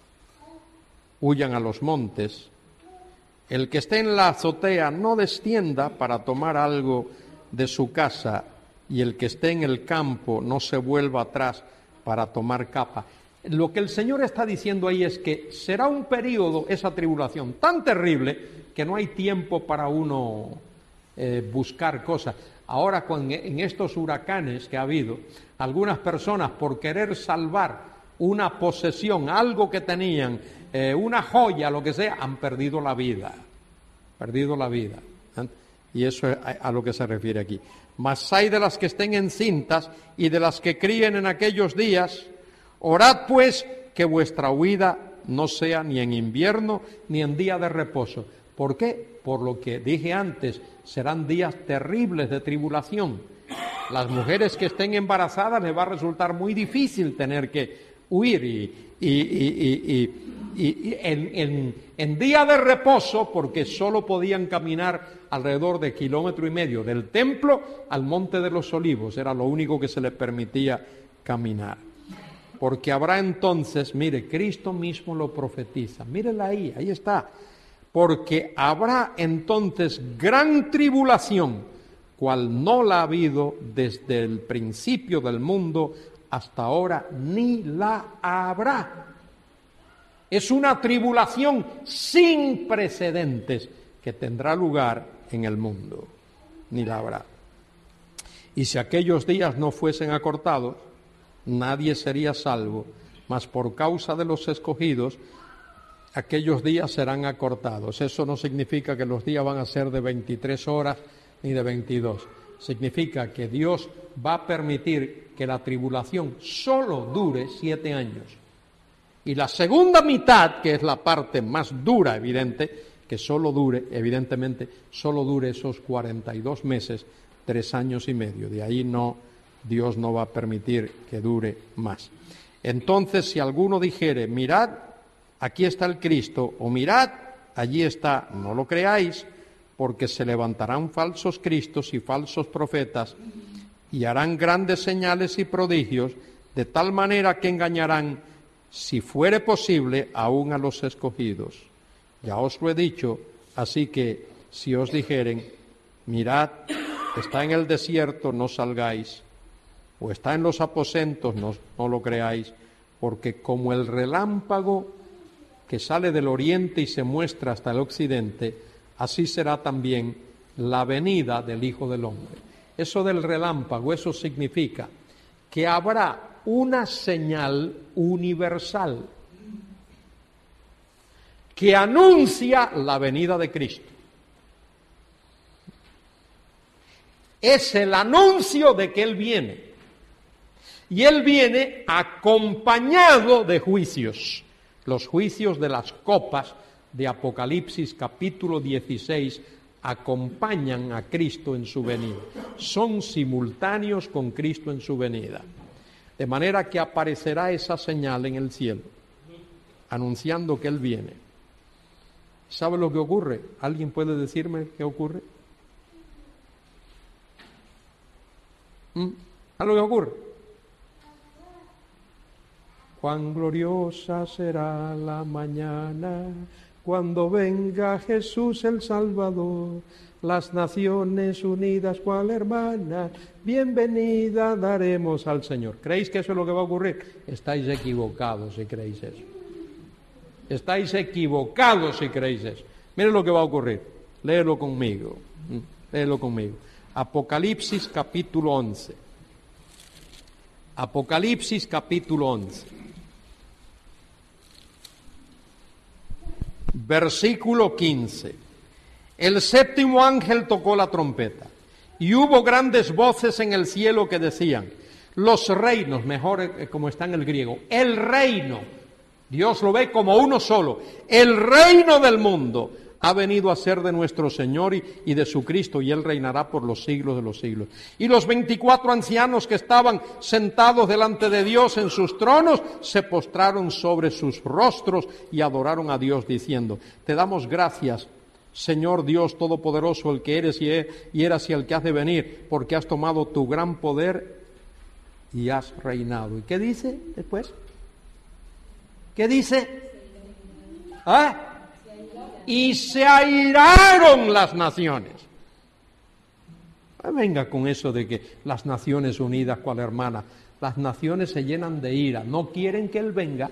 huyan a los montes. El que esté en la azotea no descienda para tomar algo de su casa, y el que esté en el campo no se vuelva atrás para tomar capa. Lo que el Señor está diciendo ahí es que será un periodo, esa tribulación, tan terrible que no hay tiempo para uno buscar cosas. Ahora, en estos huracanes que ha habido, algunas personas, por querer salvar una posesión, algo que tenían, una joya, lo que sea, han perdido la vida. Perdido la vida. Y eso es a lo que se refiere aquí. Mas hay de las que estén encintas y de las que críen en aquellos días. Orad pues que vuestra huida no sea ni en invierno ni en día de reposo. ¿Por qué? Por lo que dije antes, serán días terribles de tribulación. Las mujeres que estén embarazadas les va a resultar muy difícil tener que huir y en día de reposo, porque solo podían caminar alrededor de 1,5 kilómetros del templo al Monte de los Olivos, era lo único que se les permitía caminar. Porque habrá entonces, mire, Cristo mismo lo profetiza, mírela ahí está, porque habrá entonces gran tribulación, cual no la ha habido desde el principio del mundo hasta ahora, ni la habrá. Es una tribulación sin precedentes que tendrá lugar en el mundo, ni la habrá. Y si aquellos días no fuesen acortados, nadie sería salvo, mas por causa de los escogidos, aquellos días serán acortados. Eso no significa que los días van a ser de 23 horas ni de 22. Significa que Dios va a permitir que la tribulación solo dure 7 años. Y la segunda mitad, que es la parte más dura, evidente, que evidentemente, solo dure esos 42 meses, 3 años y medio. De ahí Dios no va a permitir que dure más. Entonces, si alguno dijere, mirad, aquí está el Cristo, o mirad, allí está, no lo creáis, porque se levantarán falsos cristos y falsos profetas, y harán grandes señales y prodigios, de tal manera que engañarán, si fuere posible, aún a los escogidos. Ya os lo he dicho, así que si os dijeren, mirad, está en el desierto, no salgáis, o está en los aposentos, no lo creáis, porque como el relámpago que sale del oriente y se muestra hasta el occidente, así será también la venida del Hijo del Hombre. Eso del relámpago, eso significa que habrá una señal universal que anuncia la venida de Cristo. Es el anuncio de que Él viene. Y Él viene acompañado de juicios. Los juicios de las copas de Apocalipsis capítulo 16 acompañan a Cristo en su venida. Son simultáneos con Cristo en su venida. De manera que aparecerá esa señal en el cielo, anunciando que Él viene. ¿Sabe lo que ocurre? ¿Alguien puede decirme qué ocurre? ¿Sabe lo que ocurre? Cuán gloriosa será la mañana cuando venga Jesús el Salvador, las naciones unidas cual hermanas, bienvenida daremos al Señor. ¿Creéis que eso es lo que va a ocurrir? Estáis equivocados si creéis eso. Estáis equivocados si creéis eso. Miren lo que va a ocurrir. Léelo conmigo. Léelo conmigo. Apocalipsis capítulo 11. Apocalipsis capítulo 11. Versículo 15. El séptimo ángel tocó la trompeta, y hubo grandes voces en el cielo que decían, los reinos, mejor como está en el griego, el reino, Dios lo ve como uno solo, el reino del mundo ha venido a ser de nuestro Señor y de su Cristo, y Él reinará por los siglos de los siglos. Y los 24 ancianos que estaban sentados delante de Dios en sus tronos, se postraron sobre sus rostros y adoraron a Dios, diciendo, te damos gracias, Señor Dios Todopoderoso, el que eres y eras y el que has de venir, porque has tomado tu gran poder y has reinado. ¿Y qué dice después? ¿Qué dice? ¿Ah? Y se airaron las naciones. Venga con eso de que las naciones unidas cual hermana. Las naciones se llenan de ira, no quieren que Él venga.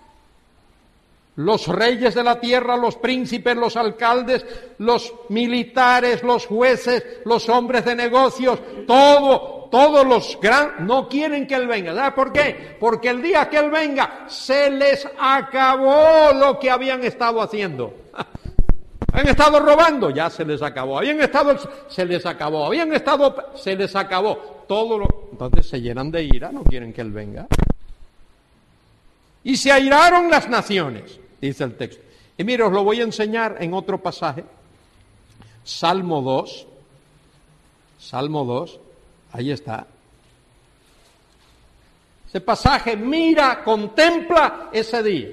Los reyes de la tierra, los príncipes, los alcaldes, los militares, los jueces, los hombres de negocios, todos los grandes, no quieren que Él venga. ¿Sabes por qué? Porque el día que Él venga, se les acabó lo que habían estado haciendo. ¿Habían estado robando? Ya se les acabó. ¿Habían estado? Se les acabó. ¿Habían estado? Se les acabó. Entonces se llenan de ira, no quieren que Él venga. Y se airaron las naciones, dice el texto. Y mire, os lo voy a enseñar en otro pasaje. Salmo 2. Salmo 2. Ahí está. Ese pasaje, mira, contempla ese día.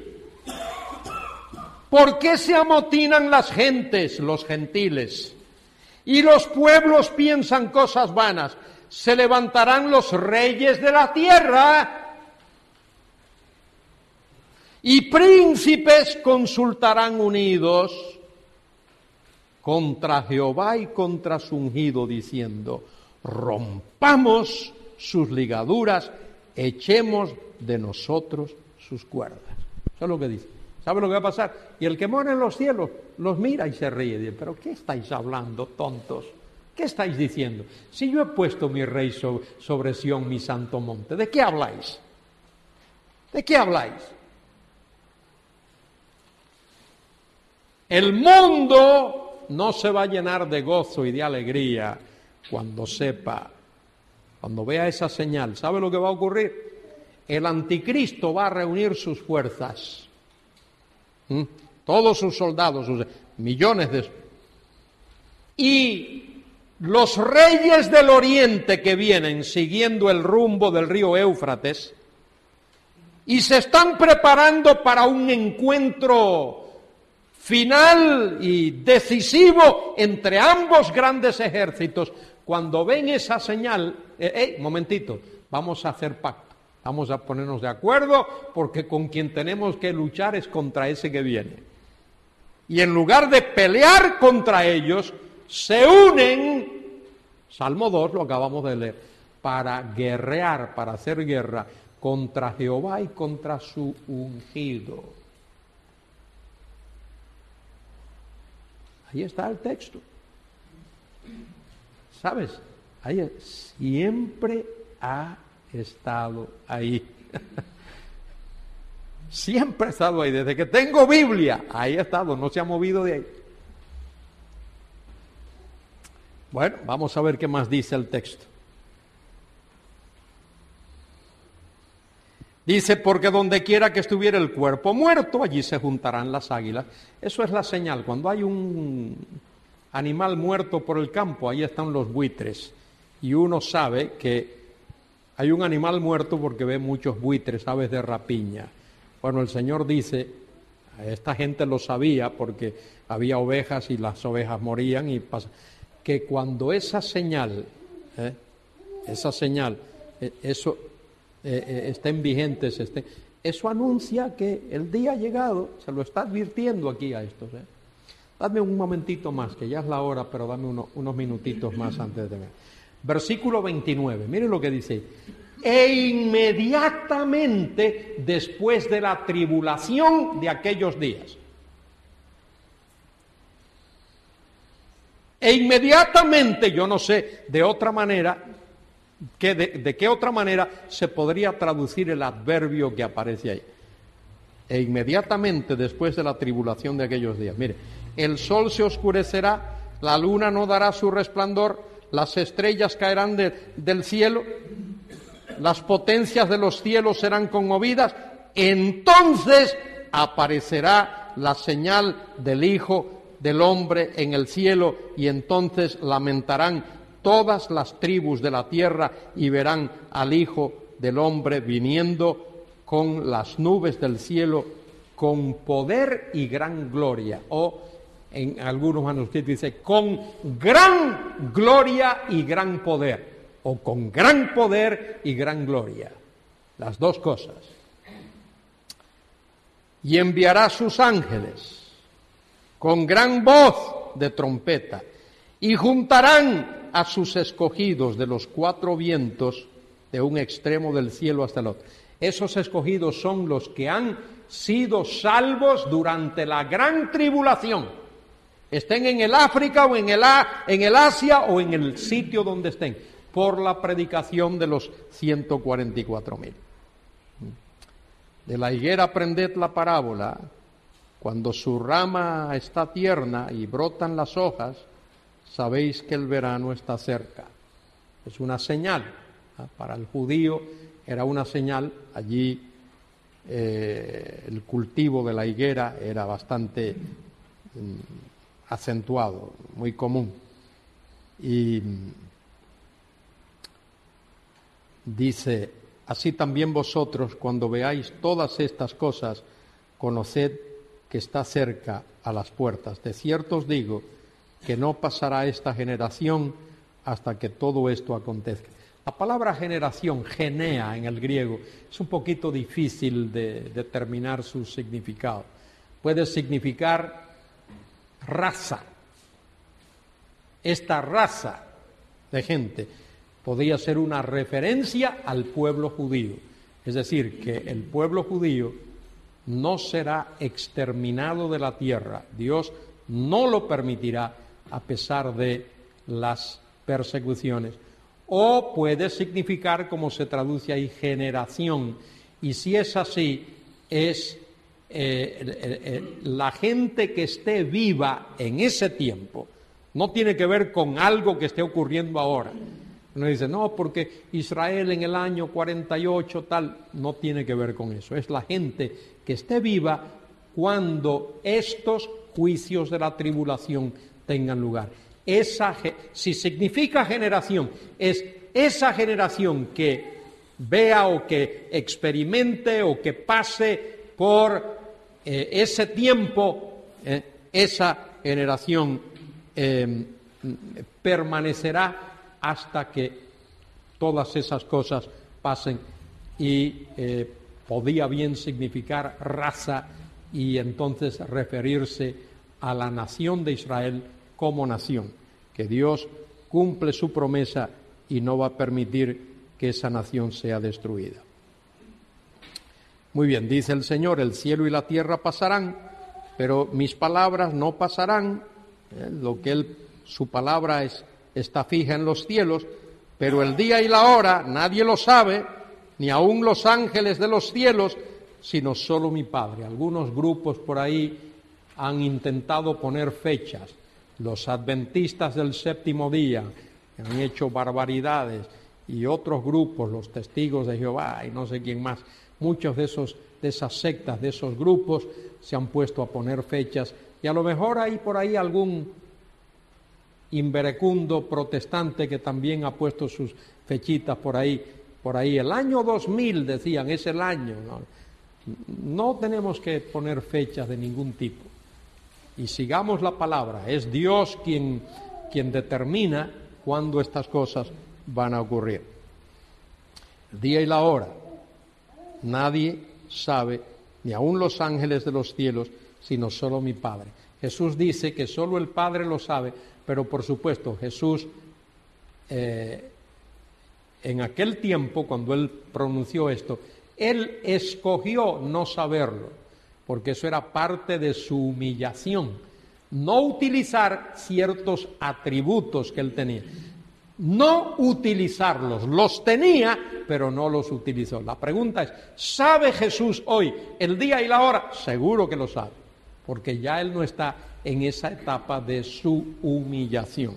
¿Por qué se amotinan las gentes, los gentiles? Y los pueblos piensan cosas vanas. Se levantarán los reyes de la tierra y príncipes consultarán unidos contra Jehová y contra su ungido, diciendo, rompamos sus ligaduras, echemos de nosotros sus cuerdas. Eso es lo que dice. ¿Sabe lo que va a pasar? Y el que mora en los cielos los mira y se ríe. Dice, ¿pero qué estáis hablando, tontos? ¿Qué estáis diciendo? Si yo he puesto mi rey sobre Sión, mi santo monte, ¿de qué habláis? ¿De qué habláis? El mundo no se va a llenar de gozo y de alegría cuando vea esa señal. ¿Sabe lo que va a ocurrir? El anticristo va a reunir sus fuerzas, todos sus soldados, millones de... Y los reyes del oriente que vienen siguiendo el rumbo del río Éufrates y se están preparando para un encuentro final y decisivo entre ambos grandes ejércitos, cuando ven esa señal, momentito, vamos a hacer pacto, vamos a ponernos de acuerdo, porque con quien tenemos que luchar es contra ese que viene. Y en lugar de pelear contra ellos, se unen, Salmo 2 lo acabamos de leer, para guerrear, para hacer guerra contra Jehová y contra su ungido. Ahí está el texto. ¿Sabes? Ahí siempre ha estado ahí. Siempre ha estado ahí. Desde que tengo Biblia, ahí ha estado, no se ha movido de ahí. Bueno, vamos a ver qué más dice el texto. Dice, porque donde quiera que estuviera el cuerpo muerto, allí se juntarán las águilas. Eso es la señal. Cuando hay un animal muerto por el campo, ahí están los buitres. Y uno sabe que hay un animal muerto porque ve muchos buitres, aves de rapiña. Bueno, el Señor dice, esta gente lo sabía porque había ovejas y las ovejas morían y pasa, que cuando esa señal, estén vigentes, eso anuncia que el día ha llegado, se lo está advirtiendo aquí a estos. Dame un momentito más, que ya es la hora, pero dame unos minutitos más antes de terminar. Versículo 29, miren lo que dice. E inmediatamente después de la tribulación de aquellos días. E inmediatamente, yo no sé de otra manera, de qué otra manera se podría traducir el adverbio que aparece ahí. E inmediatamente después de la tribulación de aquellos días. Mire, el sol se oscurecerá, la luna no dará su resplandor, las estrellas caerán del cielo, las potencias de los cielos serán conmovidas, entonces aparecerá la señal del Hijo del Hombre en el cielo, y entonces lamentarán todas las tribus de la tierra y verán al Hijo del Hombre viniendo con las nubes del cielo con poder y gran gloria. O en algunos manuscritos dice con gran gloria y gran poder. O con gran poder y gran gloria. Las dos cosas. Y enviará sus ángeles con gran voz de trompeta, y juntarán a sus escogidos de los cuatro vientos, de un extremo del cielo hasta el otro. Esos escogidos son los que han sido salvos durante la gran tribulación, estén en el África o en el Asia o en el sitio donde estén, por la predicación de los 144.000. De la higuera aprended la parábola. Cuando su rama está tierna y brotan las hojas, sabéis que el verano está cerca. Es una señal. Para el judío era una señal. Allí el cultivo de la higuera era bastante acentuado, muy común. Y dice, así también vosotros, cuando veáis todas estas cosas, conoced que está cerca a las puertas. De cierto os digo que no pasará esta generación hasta que todo esto acontezca. La palabra generación, genea en el griego, es un poquito difícil de determinar su significado. Puede significar raza. Esta raza de gente podría ser una referencia al pueblo judío. Es decir, que el pueblo judío no será exterminado de la tierra. Dios no lo permitirá a pesar de las persecuciones. O puede significar, como se traduce ahí, generación. Y si es así, es la gente que esté viva en ese tiempo no tiene que ver con algo que esté ocurriendo ahora. Uno dice, no, porque Israel en el año 48 tal, no tiene que ver con eso. Es la gente que esté viva cuando estos juicios de la tribulación tengan lugar. Si significa generación, es esa generación que vea o que experimente o que pase por ese tiempo, esa generación permanecerá hasta que todas esas cosas pasen, y podía bien significar raza y entonces referirse a la nación de Israel como nación, que Dios cumple su promesa y no va a permitir que esa nación sea destruida. Muy bien, dice el Señor, el cielo y la tierra pasarán, pero mis palabras no pasarán. Su palabra está fija en los cielos, pero el día y la hora nadie lo sabe, ni aun los ángeles de los cielos, sino solo mi Padre. Algunos grupos por ahí han intentado poner fechas. Los adventistas del séptimo día han hecho barbaridades, y otros grupos, los testigos de Jehová y no sé quién más, muchos de esas sectas, de esos grupos, se han puesto a poner fechas, y a lo mejor hay por ahí algún inverecundo protestante que también ha puesto sus fechitas por ahí. El año 2000, decían, es el año. No tenemos que poner fechas de ningún tipo. Y sigamos la palabra. Es Dios quien determina cuándo estas cosas van a ocurrir. El día y la hora nadie sabe, ni aun los ángeles de los cielos, sino solo mi Padre. Jesús dice que solo el Padre lo sabe, pero por supuesto Jesús en aquel tiempo, cuando Él pronunció esto, Él escogió no saberlo, porque eso era parte de su humillación, no utilizar ciertos atributos que Él tenía, no utilizarlos, los tenía, pero no los utilizó. La pregunta es, ¿sabe Jesús hoy el día y la hora? Seguro que lo sabe, porque ya Él no está en esa etapa de su humillación.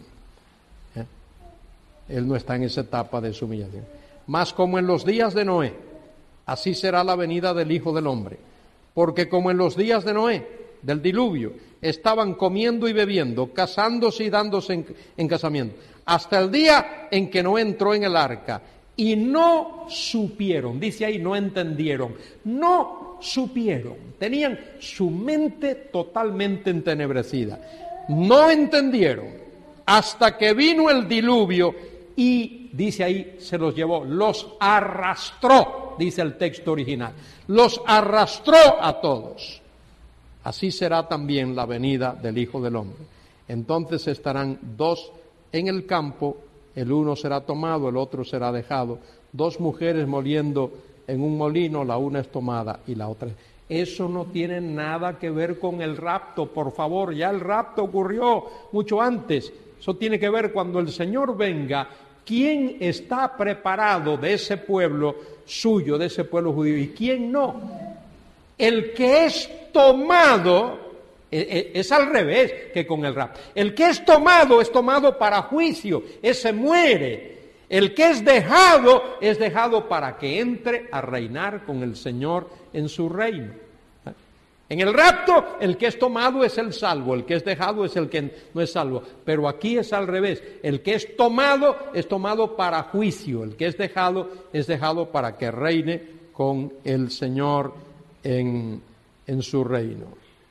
Él no está en esa etapa de su humillación. Mas como en los días de Noé, así será la venida del Hijo del Hombre. Porque como en los días de Noé, del diluvio, estaban comiendo y bebiendo, casándose y dándose en casamiento, hasta el día en que Noé entró en el arca, y no supieron, dice ahí, no entendieron, no supieron, tenían su mente totalmente entenebrecida, no entendieron, hasta que vino el diluvio y, dice ahí, se los llevó, los arrastró, dice el texto original, los arrastró a todos. Así será también la venida del Hijo del Hombre. Entonces estarán dos en el campo, el uno será tomado, el otro será dejado. Dos mujeres moliendo en un molino, la una es tomada y la otra. Eso no tiene nada que ver con el rapto, por favor, ya el rapto ocurrió mucho antes. Eso tiene que ver cuando el Señor venga, quién está preparado de ese pueblo suyo, de ese pueblo judío, y quién no. El que es tomado es al revés que con el rapto. El que es tomado para juicio, ese muere. El que es dejado para que entre a reinar con el Señor en su reino. En el rapto, el que es tomado es el salvo, el que es dejado es el que no es salvo. Pero aquí es al revés. El que es tomado para juicio. El que es dejado para que reine con el Señor en su reino.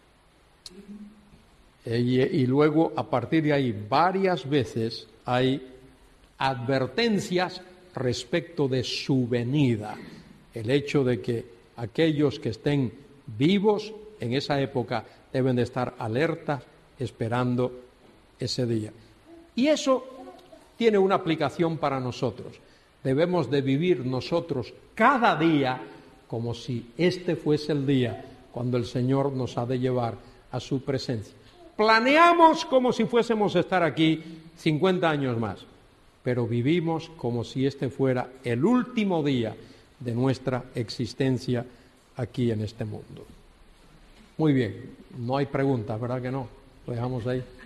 Y luego, a partir de ahí, varias veces hay advertencias respecto de su venida. El hecho de que aquellos que estén vivos en esa época deben de estar alertas, esperando ese día. Y eso tiene una aplicación para nosotros. Debemos de vivir nosotros cada día como si este fuese el día cuando el Señor nos ha de llevar a su presencia. Planeamos como si fuésemos a estar aquí 50 años más, pero vivimos como si este fuera el último día de nuestra existencia aquí en este mundo. Muy bien, no hay preguntas, ¿verdad que no? Lo dejamos ahí.